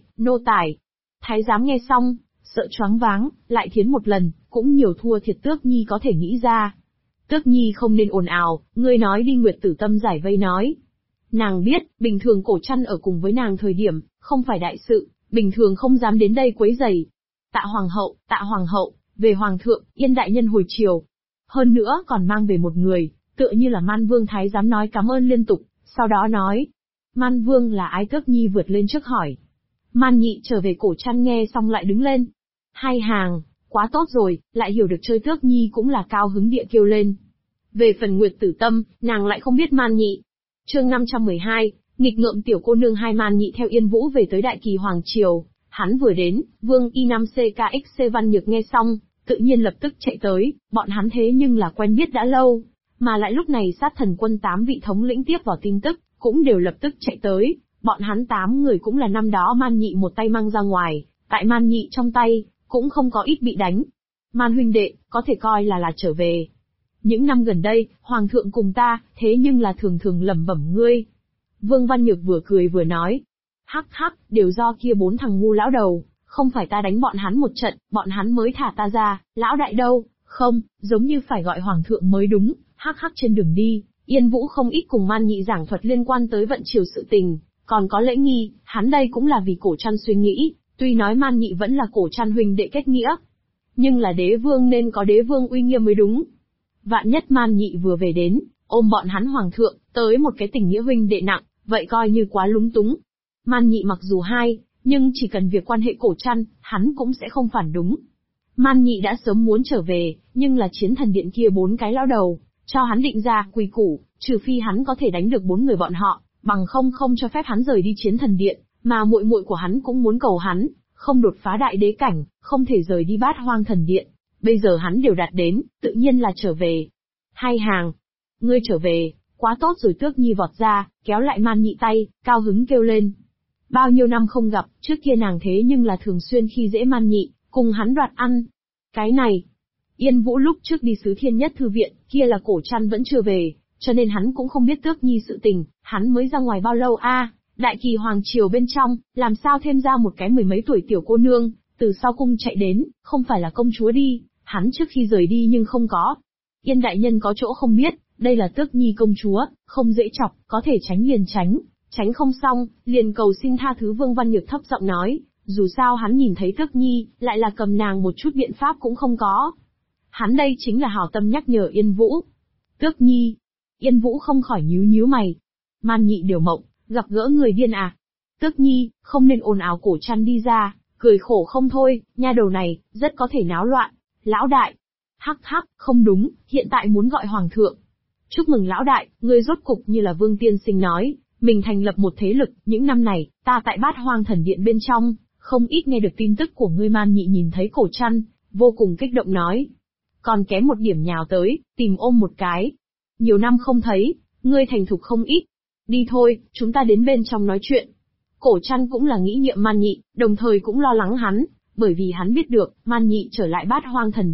tài. Thái giám nghe xong, sợ choáng váng, lại thiến một lần, cũng nhiều thua thiệt Tước Nhi có thể nghĩ ra. Tước Nhi không nên ồn ào, ngươi nói đi. Nguyệt Tử Tâm giải vây nói. Nàng biết, bình thường Cổ Trăn ở cùng với nàng thời điểm, không phải đại sự, bình thường không dám đến đây quấy rầy. Tạ hoàng hậu, về hoàng thượng, Yên đại nhân hồi triều. Hơn nữa còn mang về một người, tựa như là Man Vương. Thái giám nói cảm ơn liên tục, sau đó nói. Man Vương là ai? Tước Nhi vượt lên trước hỏi. Man Nhị trở về. Cổ Trăn nghe xong lại đứng lên. Hai hàng, quá tốt rồi, lại hiểu được chơi. Tước Nhi cũng là cao hứng địa kêu lên. Về phần Nguyệt Tử Tâm, nàng lại không biết Man Nhị. Chương 512, nghịch ngợm tiểu cô nương hai. Man Nhị theo Yên Vũ về tới Đại Kỳ Hoàng Triều, hắn vừa đến, Vương Y5CKXC Văn Nhược nghe xong, tự nhiên lập tức chạy tới, bọn hắn thế nhưng là quen biết đã lâu, mà lại lúc này Sát Thần Quân 8 vị thống lĩnh tiếp vào tin tức, cũng đều lập tức chạy tới, bọn hắn 8 người cũng là năm đó Man Nhị một tay mang ra ngoài, tại Man Nhị trong tay, cũng không có ít bị đánh. Man huynh đệ, có thể coi là trở về. Những năm gần đây, Hoàng thượng cùng ta, thế nhưng là thường thường lẩm bẩm ngươi. Vương Văn Nhược vừa cười vừa nói. Hắc, đều do kia 4 thằng ngu lão đầu, không phải ta đánh bọn hắn một trận, bọn hắn mới thả ta ra, lão đại đâu, không, giống như phải gọi Hoàng thượng mới đúng. Hắc, trên đường đi, Yên Vũ không ít cùng Man Nhị giảng thuật liên quan tới vận triều sự tình, còn có lễ nghi, hắn đây cũng là vì Cổ Trăn suy nghĩ, tuy nói Man Nhị vẫn là Cổ Trăn huynh đệ kết nghĩa, nhưng là đế vương nên có đế vương uy nghiêm mới đúng. Vạn nhất Man Nhị vừa về đến, ôm bọn hắn Hoàng thượng, tới một cái tình nghĩa huynh đệ nặng, vậy coi như quá lúng túng. Man Nhị mặc dù hay, nhưng chỉ cần việc quan hệ Cổ Trăn, hắn cũng sẽ không phản đúng. Man Nhị đã sớm muốn trở về, nhưng là Chiến Thần Điện kia 4 cái lão đầu, cho hắn định ra quy củ, trừ phi hắn có thể đánh được 4 người bọn họ, bằng không cho phép hắn rời đi Chiến Thần Điện, mà muội muội của hắn cũng muốn cầu hắn, không đột phá đại đế cảnh, không thể rời đi Bát Hoang Thần Điện. Bây giờ hắn đều đạt đến, tự nhiên là trở về. Hai hàng, ngươi trở về, quá tốt rồi. Tước Nhi vọt ra, kéo lại Man Nhị tay, cao hứng kêu lên. Bao nhiêu năm không gặp, trước kia nàng thế nhưng là thường xuyên khi dễ Man Nhị, cùng hắn đoạt ăn. Cái này, Yên Vũ lúc trước đi Sứ Thiên Nhất Thư Viện, kia là Cổ Trăn vẫn chưa về, cho nên hắn cũng không biết Tước Nhi sự tình, hắn mới ra ngoài bao lâu a? Đại Kỳ Hoàng Triều bên trong, làm sao thêm ra một cái 10 mấy tuổi tiểu cô nương, từ sau cung chạy đến, không phải là công chúa đi, hắn trước khi rời đi nhưng không có. Yên đại nhân có chỗ không biết, đây là Tước Nhi công chúa, không dễ chọc, có thể tránh liền tránh không xong, liền cầu xin tha thứ. Vương Văn Nhược thấp giọng nói, dù sao hắn nhìn thấy Tước Nhi, lại là cầm nàng một chút biện pháp cũng không có. Hắn đây chính là hảo tâm nhắc nhở Yên Vũ. Tước Nhi, Yên Vũ không khỏi nhíu mày. Man Nhị điều mộng, gặp gỡ người điên à? Tước Nhi, không nên ồn ào. Cổ Trăn đi ra, cười khổ không thôi, nha đầu này, rất có thể náo loạn. Lão đại, hắc, không đúng, hiện tại muốn gọi Hoàng thượng. Chúc mừng lão đại, ngươi rốt cục như là Vương Tiên Sinh nói, mình thành lập một thế lực, những năm này, ta tại Bát Hoang Thần Điện bên trong, không ít nghe được tin tức của ngươi. Man Nhị nhìn thấy Cổ Trăn, vô cùng kích động nói. Còn kém một điểm nhào tới, tìm ôm một cái. Nhiều năm không thấy, ngươi thành thục không ít. Đi thôi, chúng ta đến bên trong nói chuyện. Cổ Trăn cũng là nghĩ nghiệm Man Nhị, đồng thời cũng lo lắng hắn, bởi vì hắn biết được, Man Nhị trở lại Bát Hoang Thần Điện,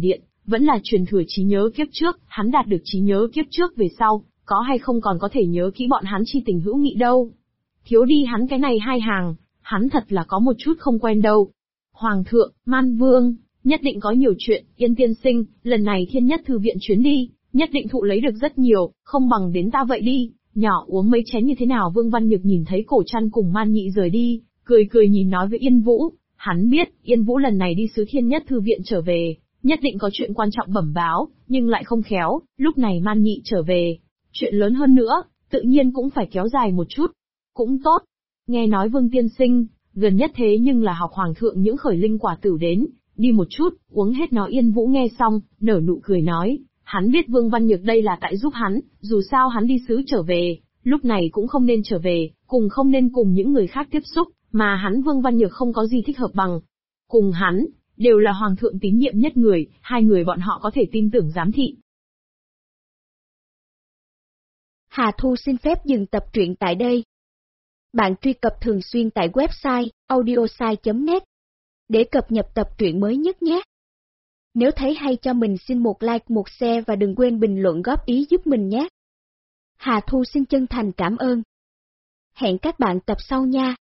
vẫn là truyền thừa trí nhớ kiếp trước, hắn đạt được trí nhớ kiếp trước về sau, có hay không còn có thể nhớ kỹ bọn hắn chi tình hữu nghị đâu. Thiếu đi hắn cái này hai hàng, hắn thật là có một chút không quen đâu. Hoàng thượng, Man Vương, nhất định có nhiều chuyện, Yên tiên sinh, lần này Thiên Nhất Thư viện chuyến đi, nhất định thụ lấy được rất nhiều, không bằng đến ta vậy đi, nhỏ uống mấy chén như thế nào. Vương Văn Nhược nhìn thấy Cổ Trăn cùng Man Nhị rời đi, cười cười nhìn nói với Yên Vũ, hắn biết, Yên Vũ lần này đi sứ Thiên Nhất Thư viện trở về, nhất định có chuyện quan trọng bẩm báo, nhưng lại không khéo, lúc này Man Nhị trở về, chuyện lớn hơn nữa, tự nhiên cũng phải kéo dài một chút. Cũng tốt. Nghe nói Vương tiên sinh, gần nhất thế nhưng là học hoàng thượng những khởi linh quả tử đến, đi một chút, uống hết nó. Yên Vũ nghe xong, nở nụ cười nói, hắn biết Vương Văn Nhược đây là tại giúp hắn, dù sao hắn đi sứ trở về, lúc này cũng không nên trở về, không nên cùng những người khác tiếp xúc, mà hắn Vương Văn Nhược không có gì thích hợp bằng. Cùng hắn, đều là hoàng thượng tín nhiệm nhất người, hai người bọn họ có thể tin tưởng giám thị. Hà Thu xin phép dừng tập truyện tại đây. Bạn truy cập thường xuyên tại website audiosai.net để cập nhật tập truyện mới nhất nhé. Nếu thấy hay cho mình xin một like, một share và đừng quên bình luận góp ý giúp mình nhé. Hà Thu xin chân thành cảm ơn. Hẹn các bạn tập sau nha.